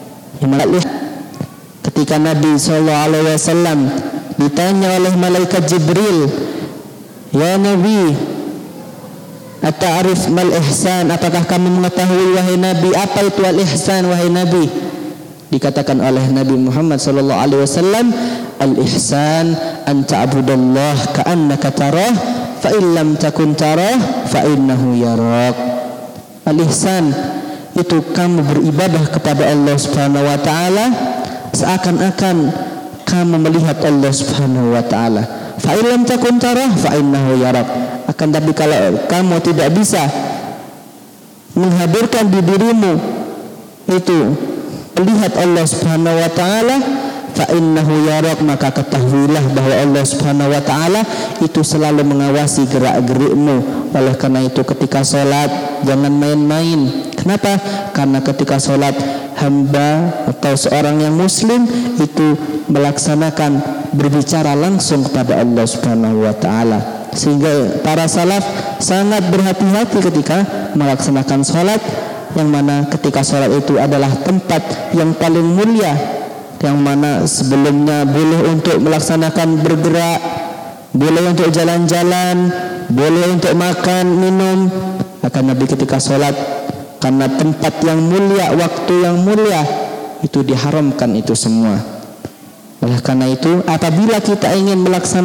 Ketika Nabi SAW ditanya oleh malaikat Jibril, ya Nabi, ata'arif mal ihsan, apakah kamu mengetahui wahai Nabi apa itu al ihsan wahai Nabi? Dikatakan oleh Nabi Muhammad sallallahu alaihi wasallam, al ihsan an ta'budallah ka'annaka tarah fa in lam takun tarah fa innahu yarak. Al ihsan itu kamu beribadah kepada Allah Subhanahu wa ta'ala seakan-akan kamu melihat Allah Subhanahu wa ta'ala. Fa in lam takun tarah fa innahu yarak. Akan tapi kalau kamu tidak bisa menghadirkan di dirimu itu melihat Allah Subhanahu wa ta'ala, fa innahu yarak, maka ketahuilah bahwa Allah Subhanahu wa ta'ala itu selalu mengawasi gerak-gerikmu. Oleh karena itu ketika sholat jangan main-main. Kenapa? Karena ketika sholat hamba atau seorang yang muslim itu melaksanakan berbicara langsung kepada Allah Subhanahu wa ta'ala. Sehingga para salaf sangat berhati-hati ketika melaksanakan sholat, yang mana ketika sholat itu adalah tempat yang paling mulia, yang mana sebelumnya boleh untuk melaksanakan bergerak, boleh untuk jalan-jalan, boleh untuk makan, minum. Akan Nabi ketika sholat, karena tempat yang mulia, waktu yang mulia, itu diharamkan itu semua. Oleh karena itu, apabila kita ingin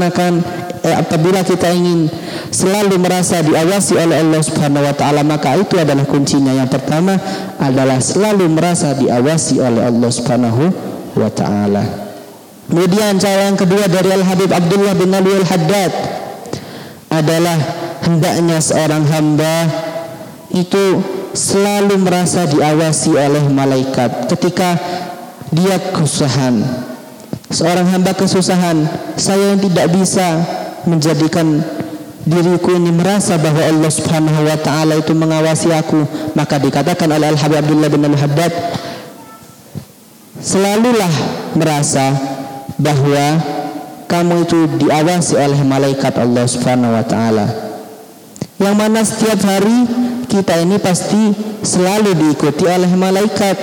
selalu merasa diawasi oleh Allah Subhanahu wa taala, maka itu adalah kuncinya. Yang pertama adalah selalu merasa diawasi oleh Allah Subhanahu wa taala. Kemudian cara yang kedua dari Al-Habib Abdullah bin Ali Al-Haddad adalah hendaknya seorang hamba itu selalu merasa diawasi oleh malaikat ketika dia kesusahan. Seorang hamba kesusahan, saya yang tidak bisa menjadikan diriku ini merasa bahwa Allah Subhanahu wa taala itu mengawasi aku, maka dikatakan oleh Al-Habib Abdullah bin Al-Haddad, selalulah merasa bahwa kamu itu diawasi oleh malaikat Allah Subhanahu wa taala. Yang mana setiap hari kita ini pasti selalu diikuti oleh malaikat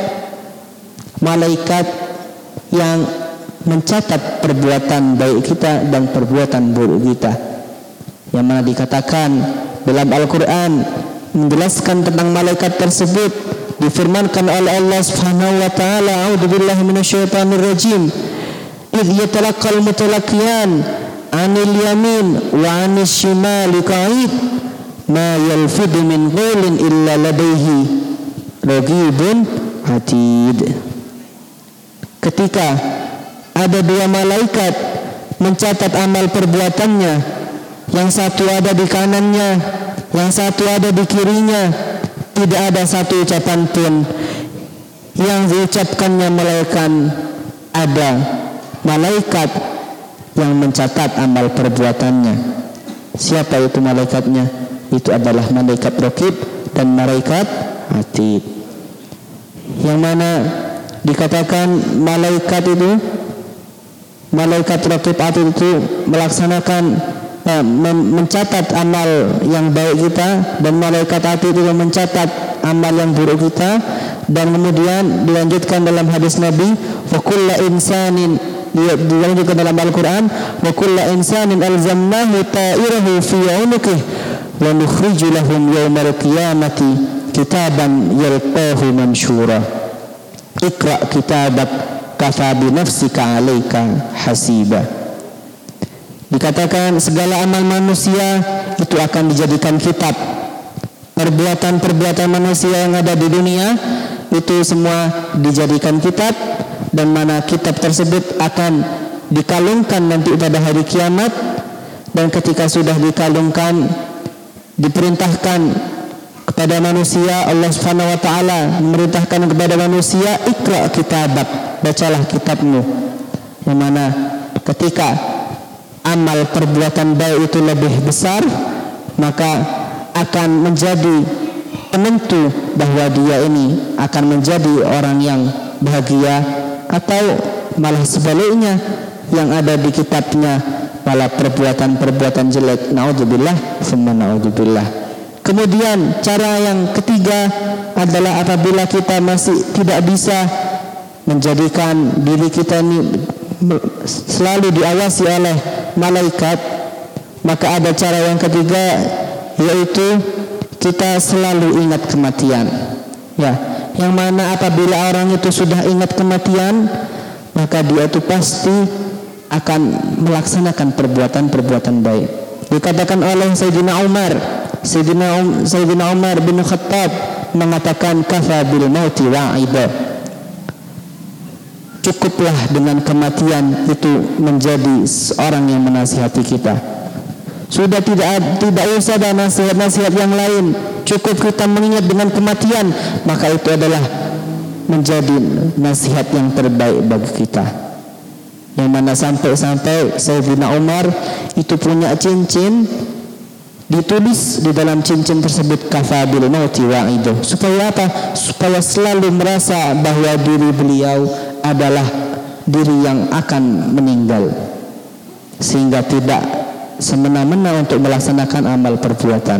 yang mencatat perbuatan baik kita dan perbuatan buruk kita. Yang mana dikatakan dalam Al-Quran menjelaskan tentang malaikat tersebut, difirmankan oleh Allah Subhanahu wa taala, a'udzubillahi minasyaitonir rajim, idh yatalaqqal mutalaqiyan 'anil yamin wa 'anis shimali qa'id ma yalfidu min qawlin illa ladaihi raqibun atid. Ketika ada dua malaikat mencatat amal perbuatannya, yang satu ada di kanannya, yang satu ada di kirinya, tidak ada satu ucapan pun yang diucapkannya melainkan ada malaikat yang mencatat amal perbuatannya. Siapa itu malaikatnya? Itu adalah malaikat Raqib dan malaikat Atid. Yang mana dikatakan malaikat Raqib Atid itu melaksanakan mencatat amal yang baik kita, dan malaikat Atid itu mencatat amal yang buruk kita. Dan kemudian dilanjutkan dalam hadis Nabi, wa kullu insanin, dilanjutkan dalam Al-Quran, wa kullu insanin alzamnahu ta'irahu fi 'unuqihi wa nukhriju lahum yawmal qiyamati kitaban yalqahu mansyura iqra kitabak kafa bi nafsika 'alaika hasiba. Dikatakan segala amal manusia itu akan dijadikan kitab. Perbuatan-perbuatan manusia yang ada di dunia itu semua dijadikan kitab, dan mana kitab tersebut akan dikalungkan nanti pada hari kiamat. Dan ketika sudah dikalungkan, diperintahkan kepada manusia, Allah Subhanahu wa taala memerintahkan kepada manusia, iqra kitabak, bacalah kitabmu. Yang mana ketika amal perbuatan baik itu lebih besar, maka akan menjadi penentu bahwa dia ini akan menjadi orang yang bahagia, atau malah sebaliknya yang ada di kitabnya malah perbuatan-perbuatan jelek. Naudzubillah summa naudzubillah. Kemudian cara yang ketiga adalah apabila kita masih tidak bisa menjadikan diri kita ini selalu diawasi oleh malaikat, maka ada cara yang ketiga, yaitu kita selalu ingat kematian. Ya, yang mana apabila orang itu sudah ingat kematian, maka dia itu pasti akan melaksanakan perbuatan-perbuatan baik. Dikatakan oleh Sayyidina Umar bin Khattab mengatakan, kafa bil mauti wa'ida, cukuplah dengan kematian itu menjadi seorang yang menasihati kita. Sudah tidak usah ada nasihat-nasihat yang lain, cukup kita mengingat dengan kematian, maka itu adalah menjadi nasihat yang terbaik bagi kita. Yang mana sampai-sampai Sayyidina Umar itu punya cincin, ditulis di dalam cincin tersebut kafa bil mauti wa'idu. Supaya apa? Supaya selalu merasa bahwa diri beliau adalah diri yang akan meninggal, sehingga tidak semena-mena untuk melaksanakan amal perbuatan.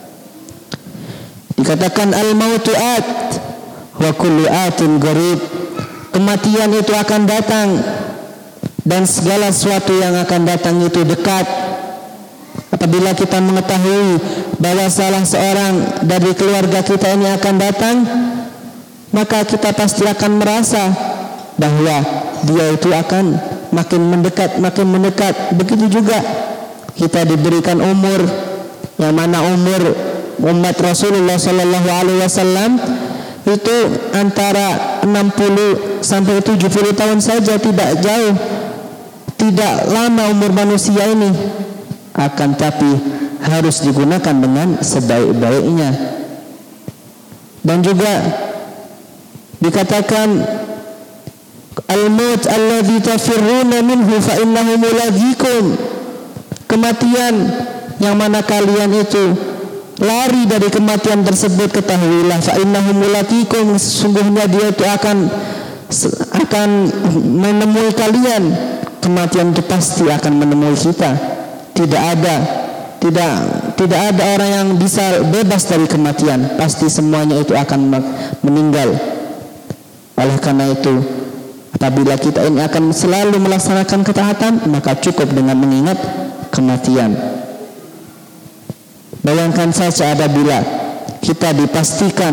Dikatakan al-mautu at wa kullu atin qarib, kematian itu akan datang dan segala sesuatu yang akan datang itu dekat. Apabila kita mengetahui bahwa salah seorang dari keluarga kita ini akan datang, maka kita pasti akan merasa bahwa dia itu akan makin mendekat. Begitu juga kita diberikan umur, yang mana umur umat Rasulullah sallallahu alaihi wasallam itu antara 60 sampai 70 tahun saja, tidak jauh, tidak lama umur manusia ini. Akan tapi harus digunakan dengan sebaik-baiknya. Dan juga dikatakan al-maut alladzi tafirruna minhu fa innahu mulaqikum. Kematian yang mana kalian itu lari dari kematian tersebut, ketahuilah fa innahu mulaqikum, sesungguhnya dia itu akan menemui kalian. Kematian itu pasti akan menemui kita. Tidak ada orang yang bisa bebas dari kematian. Pasti semuanya itu akan meninggal. Oleh karena itu, apabila kita ini akan selalu melaksanakan ketaatan, maka cukup dengan mengingat kematian. Bayangkan saja apabila kita dipastikan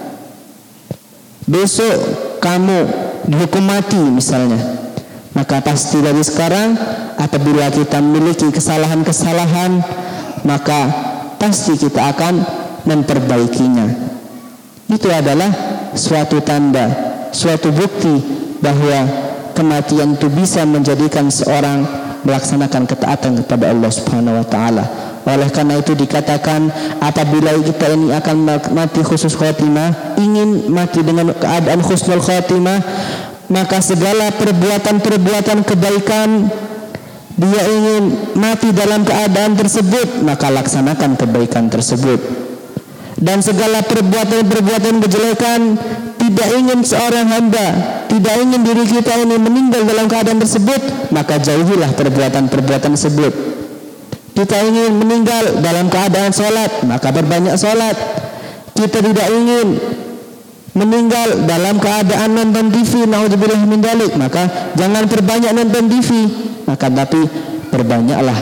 besok kamu dihukum mati misalnya, maka pasti dari sekarang apabila kita memiliki kesalahan-kesalahan, maka pasti kita akan memperbaikinya. Itu adalah suatu tanda, suatu bukti bahwa kematian itu bisa menjadikan seorang melaksanakan ketaatan kepada Allah Subhanahu wa taala. Oleh karena itu dikatakan apabila kita ini akan mati khusus khotimah, ingin mati dengan keadaan husnul khotimah, maka segala perbuatan-perbuatan kebaikan dia ingin mati dalam keadaan tersebut, maka laksanakan kebaikan tersebut. Dan segala perbuatan-perbuatan kejelekan tidak ingin seorang hamba, tidak ingin diri kita ini meninggal dalam keadaan tersebut, maka jauhilah perbuatan-perbuatan tersebut. Kita ingin meninggal dalam keadaan sholat, maka perbanyak sholat. Kita tidak ingin meninggal dalam keadaan nonton TV, naudzubillah min dzalik, maka jangan perbanyak nonton TV, maka tapi perbanyaklah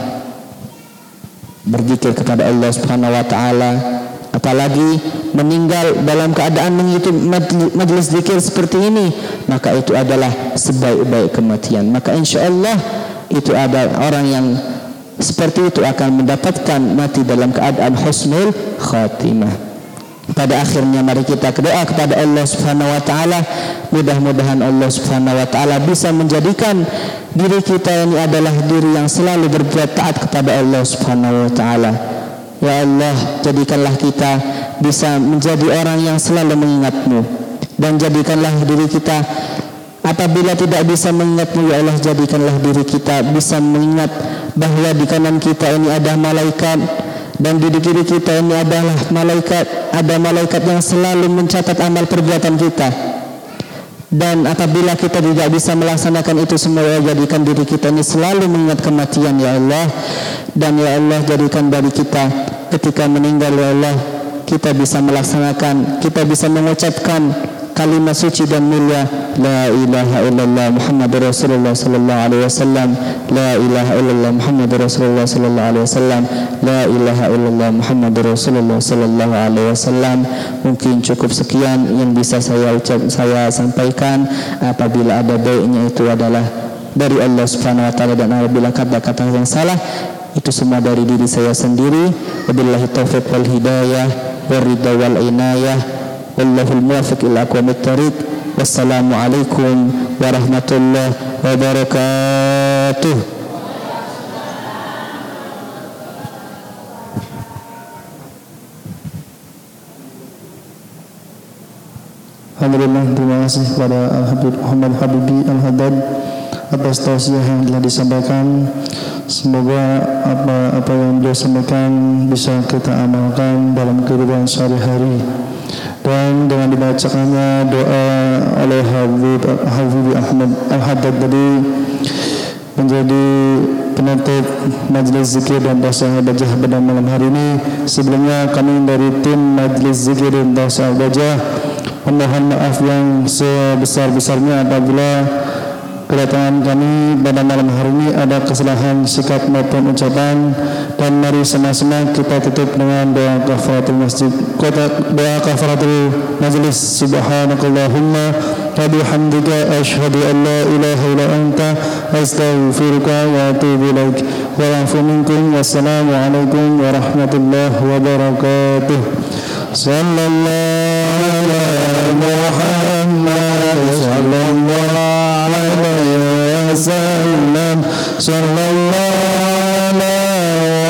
berzikir kepada Allah Subhanahu wa taala. Apalagi meninggal dalam keadaan mengikuti majelis zikir seperti ini, maka itu adalah sebaik-baik kematian. Maka insyaallah itu ada orang yang seperti itu akan mendapatkan mati dalam keadaan husnul khatimah. Pada akhirnya mari kita berdoa kepada Allah Subhanahu wa taala, mudah-mudahan Allah Subhanahu wa taala bisa menjadikan diri kita ini adalah diri yang selalu berbuat taat kepada Allah Subhanahu wa taala. Ya Allah, jadikanlah kita bisa menjadi orang yang selalu mengingat-Mu, dan jadikanlah diri kita apabila tidak bisa mengingat-Mu, ya Allah, jadikanlah diri kita bisa mengingat bahwa di kanan kita ini ada malaikat, dan di kiri kita ini adalah malaikat, ada malaikat yang selalu mencatat amal perbuatan kita. Dan apabila kita tidak bisa melaksanakan itu semua, ya jadikan diri kita ini selalu mengingat kematian, ya Allah. Dan ya Allah, jadikan dari kita ketika meninggal, ya Allah, kita bisa melaksanakan, kita bisa mengucapkan kalimat suci dan mulia, la ilaha illallah Muhammadur Rasulullah sallallahu alaihi wasallam, la ilaha illallah Muhammadur Rasulullah sallallahu alaihi wasallam, la ilaha illallah Muhammadur Rasulullah sallallahu alaihi wasallam. Mungkin cukup sekian yang bisa saya sampaikan. Apabila ada baiknya itu adalah dari Allah Subhanahu wa taala, dan apabila kata-kata yang salah itu semua dari diri saya sendiri. Wabillahi taufiq wal hidayah waridha wal inayah, wallahul muwaffiq ila aqwamit thariq. Wassalamualaikum warahmatullahi wabarakatuh.
Alhamdulillah, terima kasih kepada Al-Habib Muhammad Habibi Al-Haddad atas tausiah yang telah disampaikan. Semoga apa yang beliau sampaikan bisa kita amalkan dalam kehidupan sehari-hari. Dan dengan dibacakannya doa oleh Habib Ahmad Al-Haddad tadi menjadi penutup majlis zikir dan dosa al-bajah pada malam hari ini. Sebelumnya kami dari tim majlis zikir dan dosa al-bajah memohon maaf yang sebesar-besarnya apabila kedatangan kami pada malam hari ini ada kesalahan sikap maupun ucapan. Dan mari sama-sama kita tutup dengan doa kafaratul masjid, doa kafaratul majlis. Subhanakallahumma wa bihamdika asyhadu an la ilaha illa anta astaghfiruka wa atubu ilaik. Wa'afu minkum. Wassalamualaikum warahmatullahi wabarakatuh. Sallallahu ala Muhammad sallallahu alaihi wasallam sallallahu